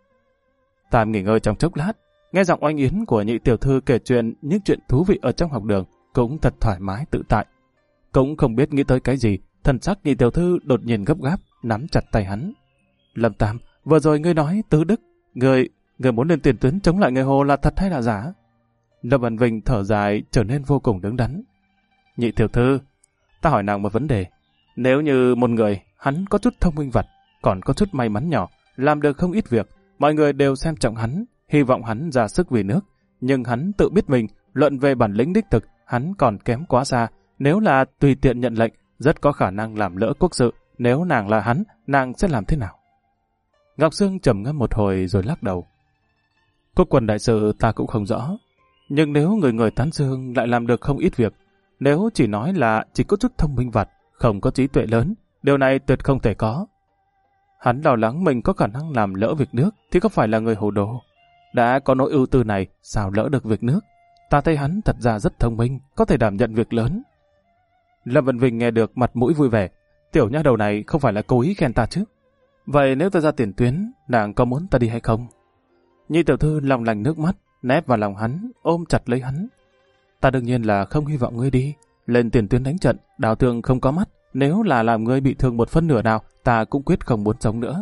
Tam nghỉ ngơi trong chốc lát, nghe giọng oanh yến của nhị tiểu thư kể chuyện những chuyện thú vị ở trong học đường, cũng thật thoải mái tự tại. Cũng không biết nghĩ tới cái gì, thần sắc nhị tiểu thư đột nhiên gấp gáp, nắm chặt tay hắn. Lâm Tam, vừa rồi ngươi nói tứ đức, ngươi muốn lên tiền tuyến chống lại người Hồ là thật hay là giả? Lâm Văn Vinh thở dài trở nên vô cùng đứng đắn. Nhị tiểu thư, ta hỏi nàng một vấn đề. Nếu như một người, hắn có chút thông minh vặt, còn có chút may mắn nhỏ, làm được không ít việc, mọi người đều xem trọng hắn, hy vọng hắn ra sức vì nước, nhưng hắn tự biết mình, luận về bản lĩnh đích thực, hắn còn kém quá xa. Nếu là tùy tiện nhận lệnh, rất có khả năng làm lỡ quốc sự. Nếu nàng là hắn, nàng sẽ làm thế nào? Ngọc Sương trầm ngâm một hồi rồi lắc đầu. Quốc quân đại sự ta cũng không rõ, nhưng nếu người tán dương lại làm được không ít việc, nếu chỉ nói là chỉ có chút thông minh vặt, không có trí tuệ lớn, điều này tuyệt không thể có. Hắn lo lắng mình có khả năng làm lỡ việc nước thì có phải là người hồ đồ. Đã có nỗi ưu tư này, sao lỡ được việc nước? Ta thấy hắn thật ra rất thông minh, có thể đảm nhận việc lớn. Lâm Văn Vinh nghe được mặt mũi vui vẻ. Tiểu nha đầu này không phải là cố ý khen ta chứ? Vậy nếu ta ra tiền tuyến, nàng có muốn ta đi hay không? Nhị tiểu thư lòng lành nước mắt, nép vào lòng hắn, ôm chặt lấy hắn. Ta đương nhiên là không hy vọng ngươi đi. Lên tiền tuyến đánh trận, đào thương không có mắt. Nếu là làm ngươi bị thương một phân nửa nào, ta cũng quyết không muốn sống nữa.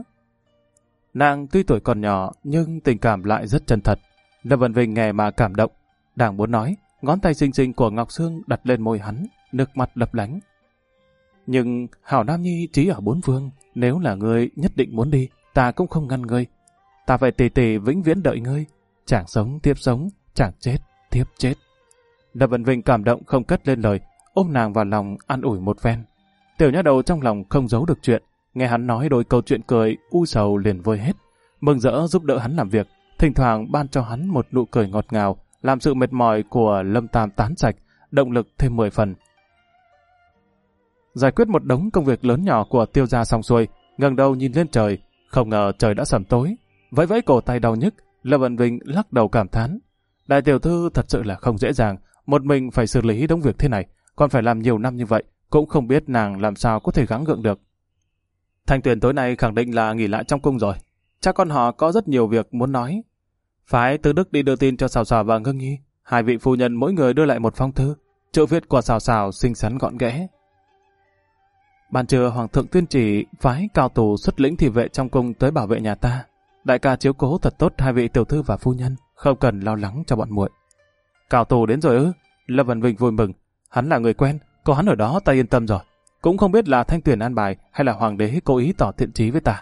Nàng tuy tuổi còn nhỏ, nhưng tình cảm lại rất chân thật. Lâm Văn Vinh nghe mà cảm động. Đang muốn nói, ngón tay xinh xinh của Ngọc Sương đặt lên môi hắn, nước mắt lấp lánh. Nhưng Hảo Nam Nhi trí ở bốn phương, nếu là ngươi nhất định muốn đi, ta cũng không ngăn ngươi. Ta phải tỉ tỉ vĩnh viễn đợi ngươi, chẳng sống tiếp sống, chẳng chết tiếp chết. Lâm Văn Vinh cảm động không cất lên lời, ôm nàng vào lòng an ủi một phen. Tiểu nha đầu trong lòng không giấu được chuyện, nghe hắn nói đôi câu chuyện cười, u sầu liền vơi hết, mừng rỡ giúp đỡ hắn làm việc, thỉnh thoảng ban cho hắn một nụ cười ngọt ngào, làm sự mệt mỏi của Lâm Tam tán sạch, động lực thêm 10 phần. Giải quyết một đống công việc lớn nhỏ của Tiêu gia xong xuôi, ngẩng đầu nhìn lên trời, không ngờ trời đã sẩm tối. Vẫy vẫy cổ tay đau nhức, Lâm Văn Vinh lắc đầu cảm thán. Đại tiểu thư thật sự là không dễ dàng, một mình phải xử lý đống việc thế này, còn phải làm nhiều năm như vậy, cũng không biết nàng làm sao có thể gắng gượng được. Thanh Tuyền tối nay khẳng định là nghỉ lại trong cung rồi. Cha con họ có rất nhiều việc muốn nói. Phái Tứ Đức đi đưa tin cho Sào Sào và Ngưng Nhi. Hai vị phu nhân mỗi người đưa lại một phong thư. Chữ viết của Sào Sào xinh xắn gọn ghẽ. Ban trưa Hoàng thượng tuyên chỉ phái cao tù xuất lĩnh thị vệ trong cung tới bảo vệ nhà ta. Đại ca chiếu cố thật tốt hai vị tiểu thư và phu nhân, không cần lo lắng cho bọn muội. Cao tù đến rồi ư? Lâm Văn Vinh vui mừng. Hắn là người quen, có hắn ở đó ta yên tâm rồi. Cũng không biết là Thanh Tuyền an bài hay là Hoàng đế cố ý tỏ thiện chí với ta.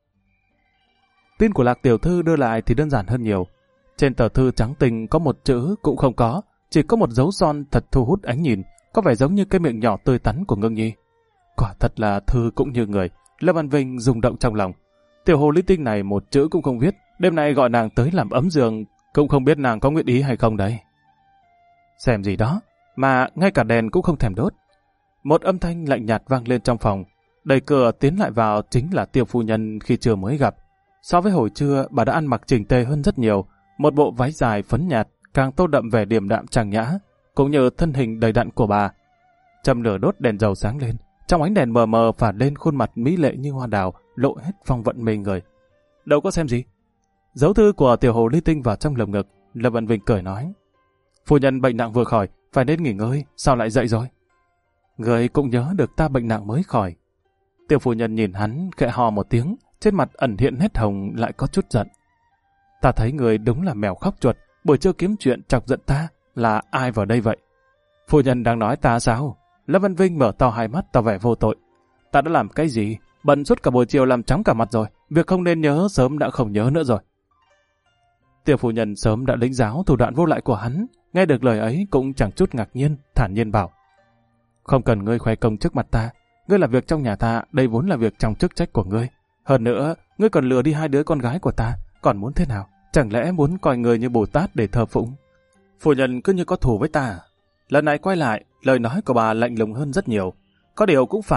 Tin của Lạc tiểu thư đưa lại thì đơn giản hơn nhiều. Trên tờ thư trắng tinh có một chữ cũng không có, chỉ có một dấu son thật thu hút ánh nhìn, có vẻ giống như cái miệng nhỏ tươi tắn của Ngưng Nhi. Quả thật là thư cũng như người. Lâm Văn Vinh rung động trong lòng. Tiểu hồ ly tinh này một chữ cũng không viết, đêm nay gọi nàng tới làm ấm giường, cũng không biết nàng có nguyện ý hay không đấy. Xem gì đó, mà ngay cả đèn cũng không thèm đốt. Một âm thanh lạnh nhạt vang lên trong phòng. Đẩy cửa tiến lại vào chính là Tiêu phu nhân khi trưa mới gặp. So với hồi trưa, bà đã ăn mặc chỉnh tề hơn rất nhiều. Một bộ váy dài phấn nhạt, càng tô đậm vẻ điềm đạm trang nhã, cũng như thân hình đầy đặn của bà. Châm lửa đốt đèn dầu sáng lên, trong ánh đèn mờ mờ phản lên khuôn mặt mỹ lệ như hoa đào, lộ hết phong vận mê người. Đâu có xem gì. Giấu thư của tiểu hồ ly tinh vào trong lồng ngực, Lâm Văn Vinh cười nói: Phu nhân bệnh nặng vừa khỏi, phải nên nghỉ ngơi, sao lại dậy rồi? Người cũng nhớ được ta bệnh nặng mới khỏi. Tiểu phu nhân nhìn hắn, khẽ hò một tiếng, trên mặt ẩn hiện nét hồng lại có chút giận. Ta thấy người đúng là mèo khóc chuột, buổi trưa kiếm chuyện chọc giận ta, là ai vào đây vậy? Phu nhân đang nói ta sao? Lâm Văn Vinh mở to hai mắt tỏ vẻ vô tội. Ta đã làm cái gì? Bận suốt cả buổi chiều làm trắng cả mặt rồi, việc không nên nhớ sớm đã không nhớ nữa rồi. Tiểu phu nhân sớm đã lĩnh giáo thủ đoạn vô lại của hắn, nghe được lời ấy cũng chẳng chút ngạc nhiên, thản nhiên bảo: Không cần ngươi khoe công trước mặt ta, ngươi làm việc trong nhà ta, đây vốn là việc trong chức trách của ngươi. Hơn nữa, ngươi còn lừa đi hai đứa con gái của ta, còn muốn thế nào? Chẳng lẽ muốn coi người như Bồ Tát để thờ phụng? Phu nhân cứ như có thù với ta. Lần này quay lại, lời nói của bà lạnh lùng hơn rất nhiều. Có điều cũng phải,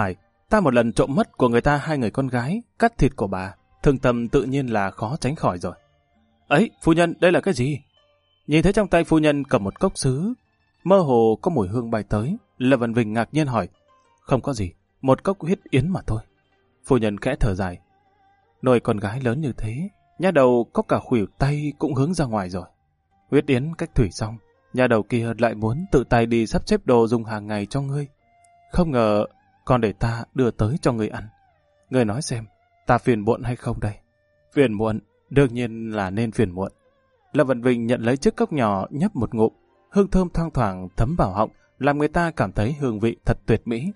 Ta một lần trộm mất của người ta 2 người con gái, cắt thịt của bà, thương tâm tự nhiên là khó tránh khỏi rồi. Ấy, phu nhân, đây là cái gì? Nhìn thấy trong tay phu nhân cầm một cốc sứ, mơ hồ có mùi hương bay tới, Lâm Văn Vinh ngạc nhiên hỏi. Không có gì, một cốc huyết yến mà thôi. Phu nhân khẽ thở dài. Nuôi con gái lớn như thế, nhà đầu có cả khuỷu tay cũng hướng ra ngoài rồi. Huyết yến cách thủy xong, nhà đầu kia lại muốn tự tay đi sắp xếp đồ dùng hàng ngày cho ngươi. Không ngờ còn để ta đưa tới cho ngươi ăn. Ngươi nói xem, ta phiền muộn hay không đây? Phiền muộn, đương nhiên là nên phiền muộn. Lâm Văn Vinh nhận lấy chiếc cốc nhỏ nhấp một ngụm, hương thơm thoang thoảng thấm vào họng, làm người ta cảm thấy hương vị thật tuyệt mỹ.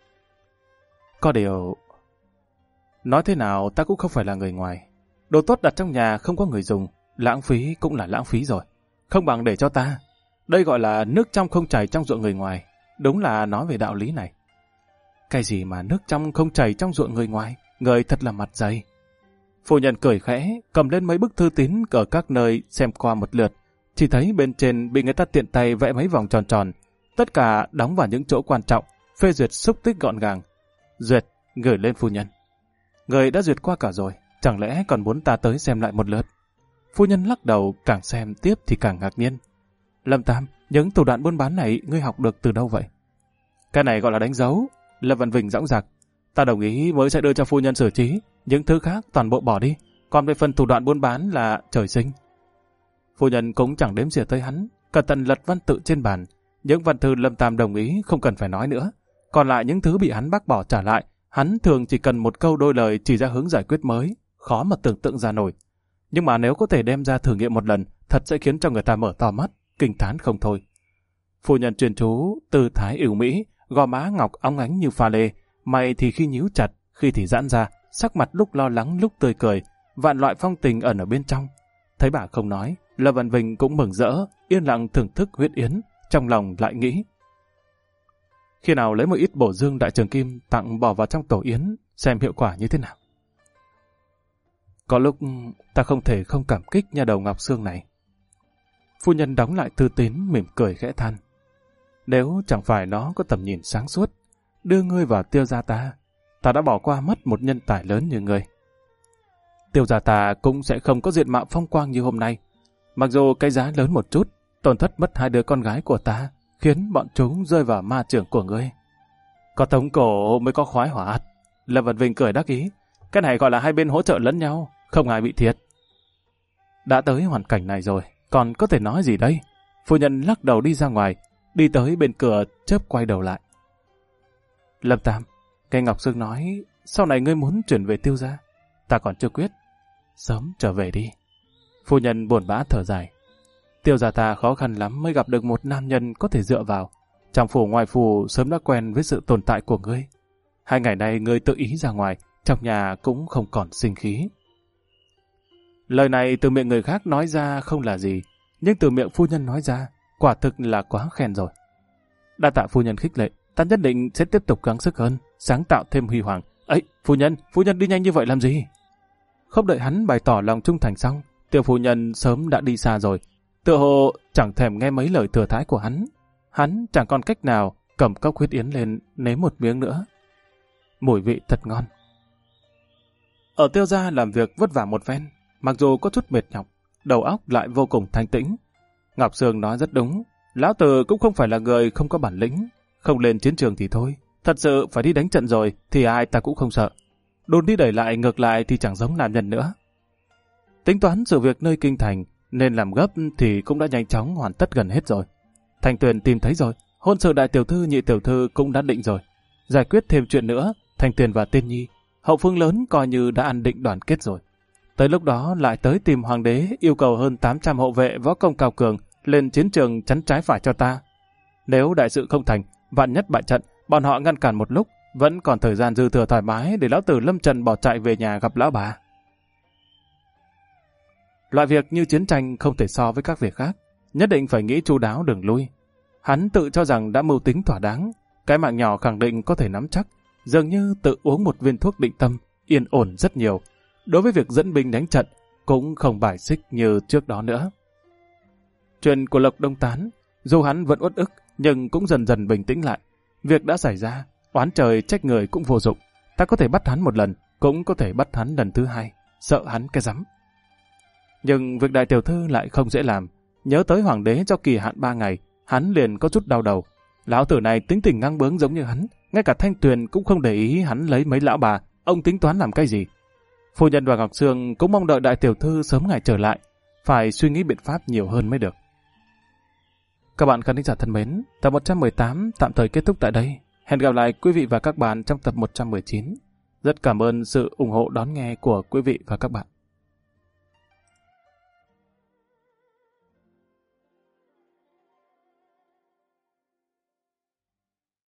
Có điều, nói thế nào ta cũng không phải là người ngoài. Đồ tốt đặt trong nhà không có người dùng, lãng phí cũng là lãng phí rồi. Không bằng để cho ta. Đây gọi là nước trong không chảy trong ruộng người ngoài. Đúng là nói về đạo lý này. Cái gì mà nước trong không chảy trong ruộng người ngoài, người thật là mặt dày. Phu nhân cười khẽ, cầm lên mấy bức thư tín ở các nơi xem qua một lượt. Chỉ thấy bên trên bị người ta tiện tay vẽ mấy vòng tròn tròn. Tất cả đóng vào những chỗ quan trọng, phê duyệt xúc tích gọn gàng. Duyệt, gửi lên phu nhân. Người đã duyệt qua cả rồi, chẳng lẽ còn muốn ta tới xem lại một lượt? Phu nhân lắc đầu, càng xem tiếp thì càng ngạc nhiên. Lâm Tam, những thủ đoạn buôn bán này ngươi học được từ đâu vậy? Cái này gọi là đánh dấu. Lâm Văn Vinh dõng dạc. Ta đồng ý mới sẽ đưa cho phu nhân xử trí, những thứ khác toàn bộ bỏ đi, còn về phần thủ đoạn buôn bán là trời sinh. Phu nhân cũng chẳng đếm xỉa tới hắn, cẩn thận lật văn tự trên bàn. Những văn thư Lâm Tam đồng ý không cần phải nói nữa. Còn lại những thứ bị hắn bác bỏ trả lại, hắn thường chỉ cần một câu đôi lời chỉ ra hướng giải quyết mới, khó mà tưởng tượng ra nổi. Nhưng mà nếu có thể đem ra thử nghiệm một lần, thật sẽ khiến cho người ta mở to mắt, kinh thán không thôi. Phu nhân chuyên chú, tư thái ưu mỹ, gò má ngọc óng ánh như pha lê, mày thì khi nhíu chặt, khi thì giãn ra, sắc mặt lúc lo lắng lúc tươi cười, vạn loại phong tình ẩn ở bên trong. Thấy bà không nói, Lâm Văn Vinh cũng mừng rỡ, yên lặng thưởng thức huyết yến, trong lòng lại nghĩ. Khi nào lấy một ít bổ dương đại trường kim tặng bỏ vào trong tổ yến, xem hiệu quả như thế nào. Có lúc ta không thể không cảm kích nhà đầu Ngọc Sương này. Phu nhân đóng lại thư tín mỉm cười khẽ than. Nếu chẳng phải nó có tầm nhìn sáng suốt, đưa ngươi vào Tiêu gia ta đã bỏ qua mất một nhân tài lớn như ngươi. Tiêu gia ta cũng sẽ không có diện mạo phong quang như hôm nay. Mặc dù cái giá lớn một chút, tổn thất mất 2 đứa con gái của ta, khiến bọn chúng rơi vào ma trưởng của ngươi. Có tống cổ mới có khoái hỏa. Lâm Văn Vinh cười đắc ý. Cái này gọi là hai bên hỗ trợ lẫn nhau, không ai bị thiệt. Đã tới hoàn cảnh này rồi, còn có thể nói gì đây? Phu nhân lắc đầu đi ra ngoài, đi tới bên cửa chớp quay đầu lại. Lâm Tam, nghe Ngọc Sương nói, sau này ngươi muốn chuyển về Tiêu gia. Ta còn chưa quyết. Sớm trở về đi. Phu nhân buồn bã thở dài. Tiêu gia ta khó khăn lắm mới gặp được một nam nhân có thể dựa vào. Trong phủ ngoài phủ sớm đã quen với sự tồn tại của ngươi. 2 ngày nay ngươi tự ý ra ngoài, trong nhà cũng không còn sinh khí. Lời này từ miệng người khác nói ra không là gì, nhưng từ miệng phu nhân nói ra, quả thực là quá khen rồi. Đa tạ phu nhân khích lệ, ta nhất định sẽ tiếp tục gắng sức hơn, sáng tạo thêm huy hoàng. Ấy, phu nhân đi nhanh như vậy làm gì? Không đợi hắn bày tỏ lòng trung thành xong, tiểu phu nhân sớm đã đi xa rồi, tựa hồ chẳng thèm nghe mấy lời thừa thãi của hắn. Hắn chẳng còn cách nào cầm cốc huyết yến lên nếm một miếng nữa. Mùi vị thật ngon. Ở Tiêu gia làm việc vất vả một phen, mặc dù có chút mệt nhọc, đầu óc lại vô cùng thanh tĩnh. Ngọc Sương nói rất đúng, lão tử cũng không phải là người không có bản lĩnh, không lên chiến trường thì thôi, thật sự phải đi đánh trận rồi thì ai ta cũng không sợ. Đồn đi đẩy lại ngược lại thì chẳng giống nam nhân nữa. Tính toán sự việc nơi kinh thành nên làm gấp thì cũng đã nhanh chóng hoàn tất gần hết rồi. Thành Tuyền tìm thấy rồi, hôn sự đại tiểu thư nhị tiểu thư cũng đã định rồi. Giải quyết thêm chuyện nữa, Thành Tuyền và Tiên Nhi, hậu phương lớn coi như đã an định đoàn kết rồi. Tới lúc đó lại tới tìm hoàng đế yêu cầu hơn 800 hộ vệ võ công cao cường lên chiến trường chắn trái phải cho ta. Nếu đại sự không thành, vạn nhất bại trận, bọn họ ngăn cản một lúc, vẫn còn thời gian dư thừa thoải mái để lão tử lâm trận bỏ chạy về nhà gặp lão bà. Loại việc như chiến tranh không thể so với các việc khác, nhất định phải nghĩ chu đáo đường lui. Hắn tự cho rằng đã mưu tính thỏa đáng, cái mạng nhỏ khẳng định có thể nắm chắc, dường như tự uống một viên thuốc định tâm, yên ổn rất nhiều. Đối với việc dẫn binh đánh trận, cũng không bài xích như trước đó nữa. Chuyện của Lộc Đông Tán, dù hắn vẫn uất ức, nhưng cũng dần dần bình tĩnh lại. Việc đã xảy ra, Oán trời trách người cũng vô dụng. Ta có thể bắt hắn một lần, cũng có thể bắt hắn lần thứ hai. Sợ hắn cái rắm. Nhưng việc đại tiểu thư lại không dễ làm. Nhớ tới hoàng đế cho kỳ hạn 3 ngày, hắn liền có chút đau đầu. Lão tử này tính tình ngang bướng giống như hắn, ngay cả Thanh Tuyền cũng không để ý hắn lấy mấy lão bà, ông tính toán làm cái gì. Phu nhân và Ngọc Sương cũng mong đợi đại tiểu thư sớm ngày trở lại, phải suy nghĩ biện pháp nhiều hơn mới được. Các bạn khán giả thân mến, tập 118 tạm thời kết thúc tại đây. Hẹn gặp lại quý vị và các bạn trong tập 119. Rất cảm ơn sự ủng hộ đón nghe của quý vị và các bạn.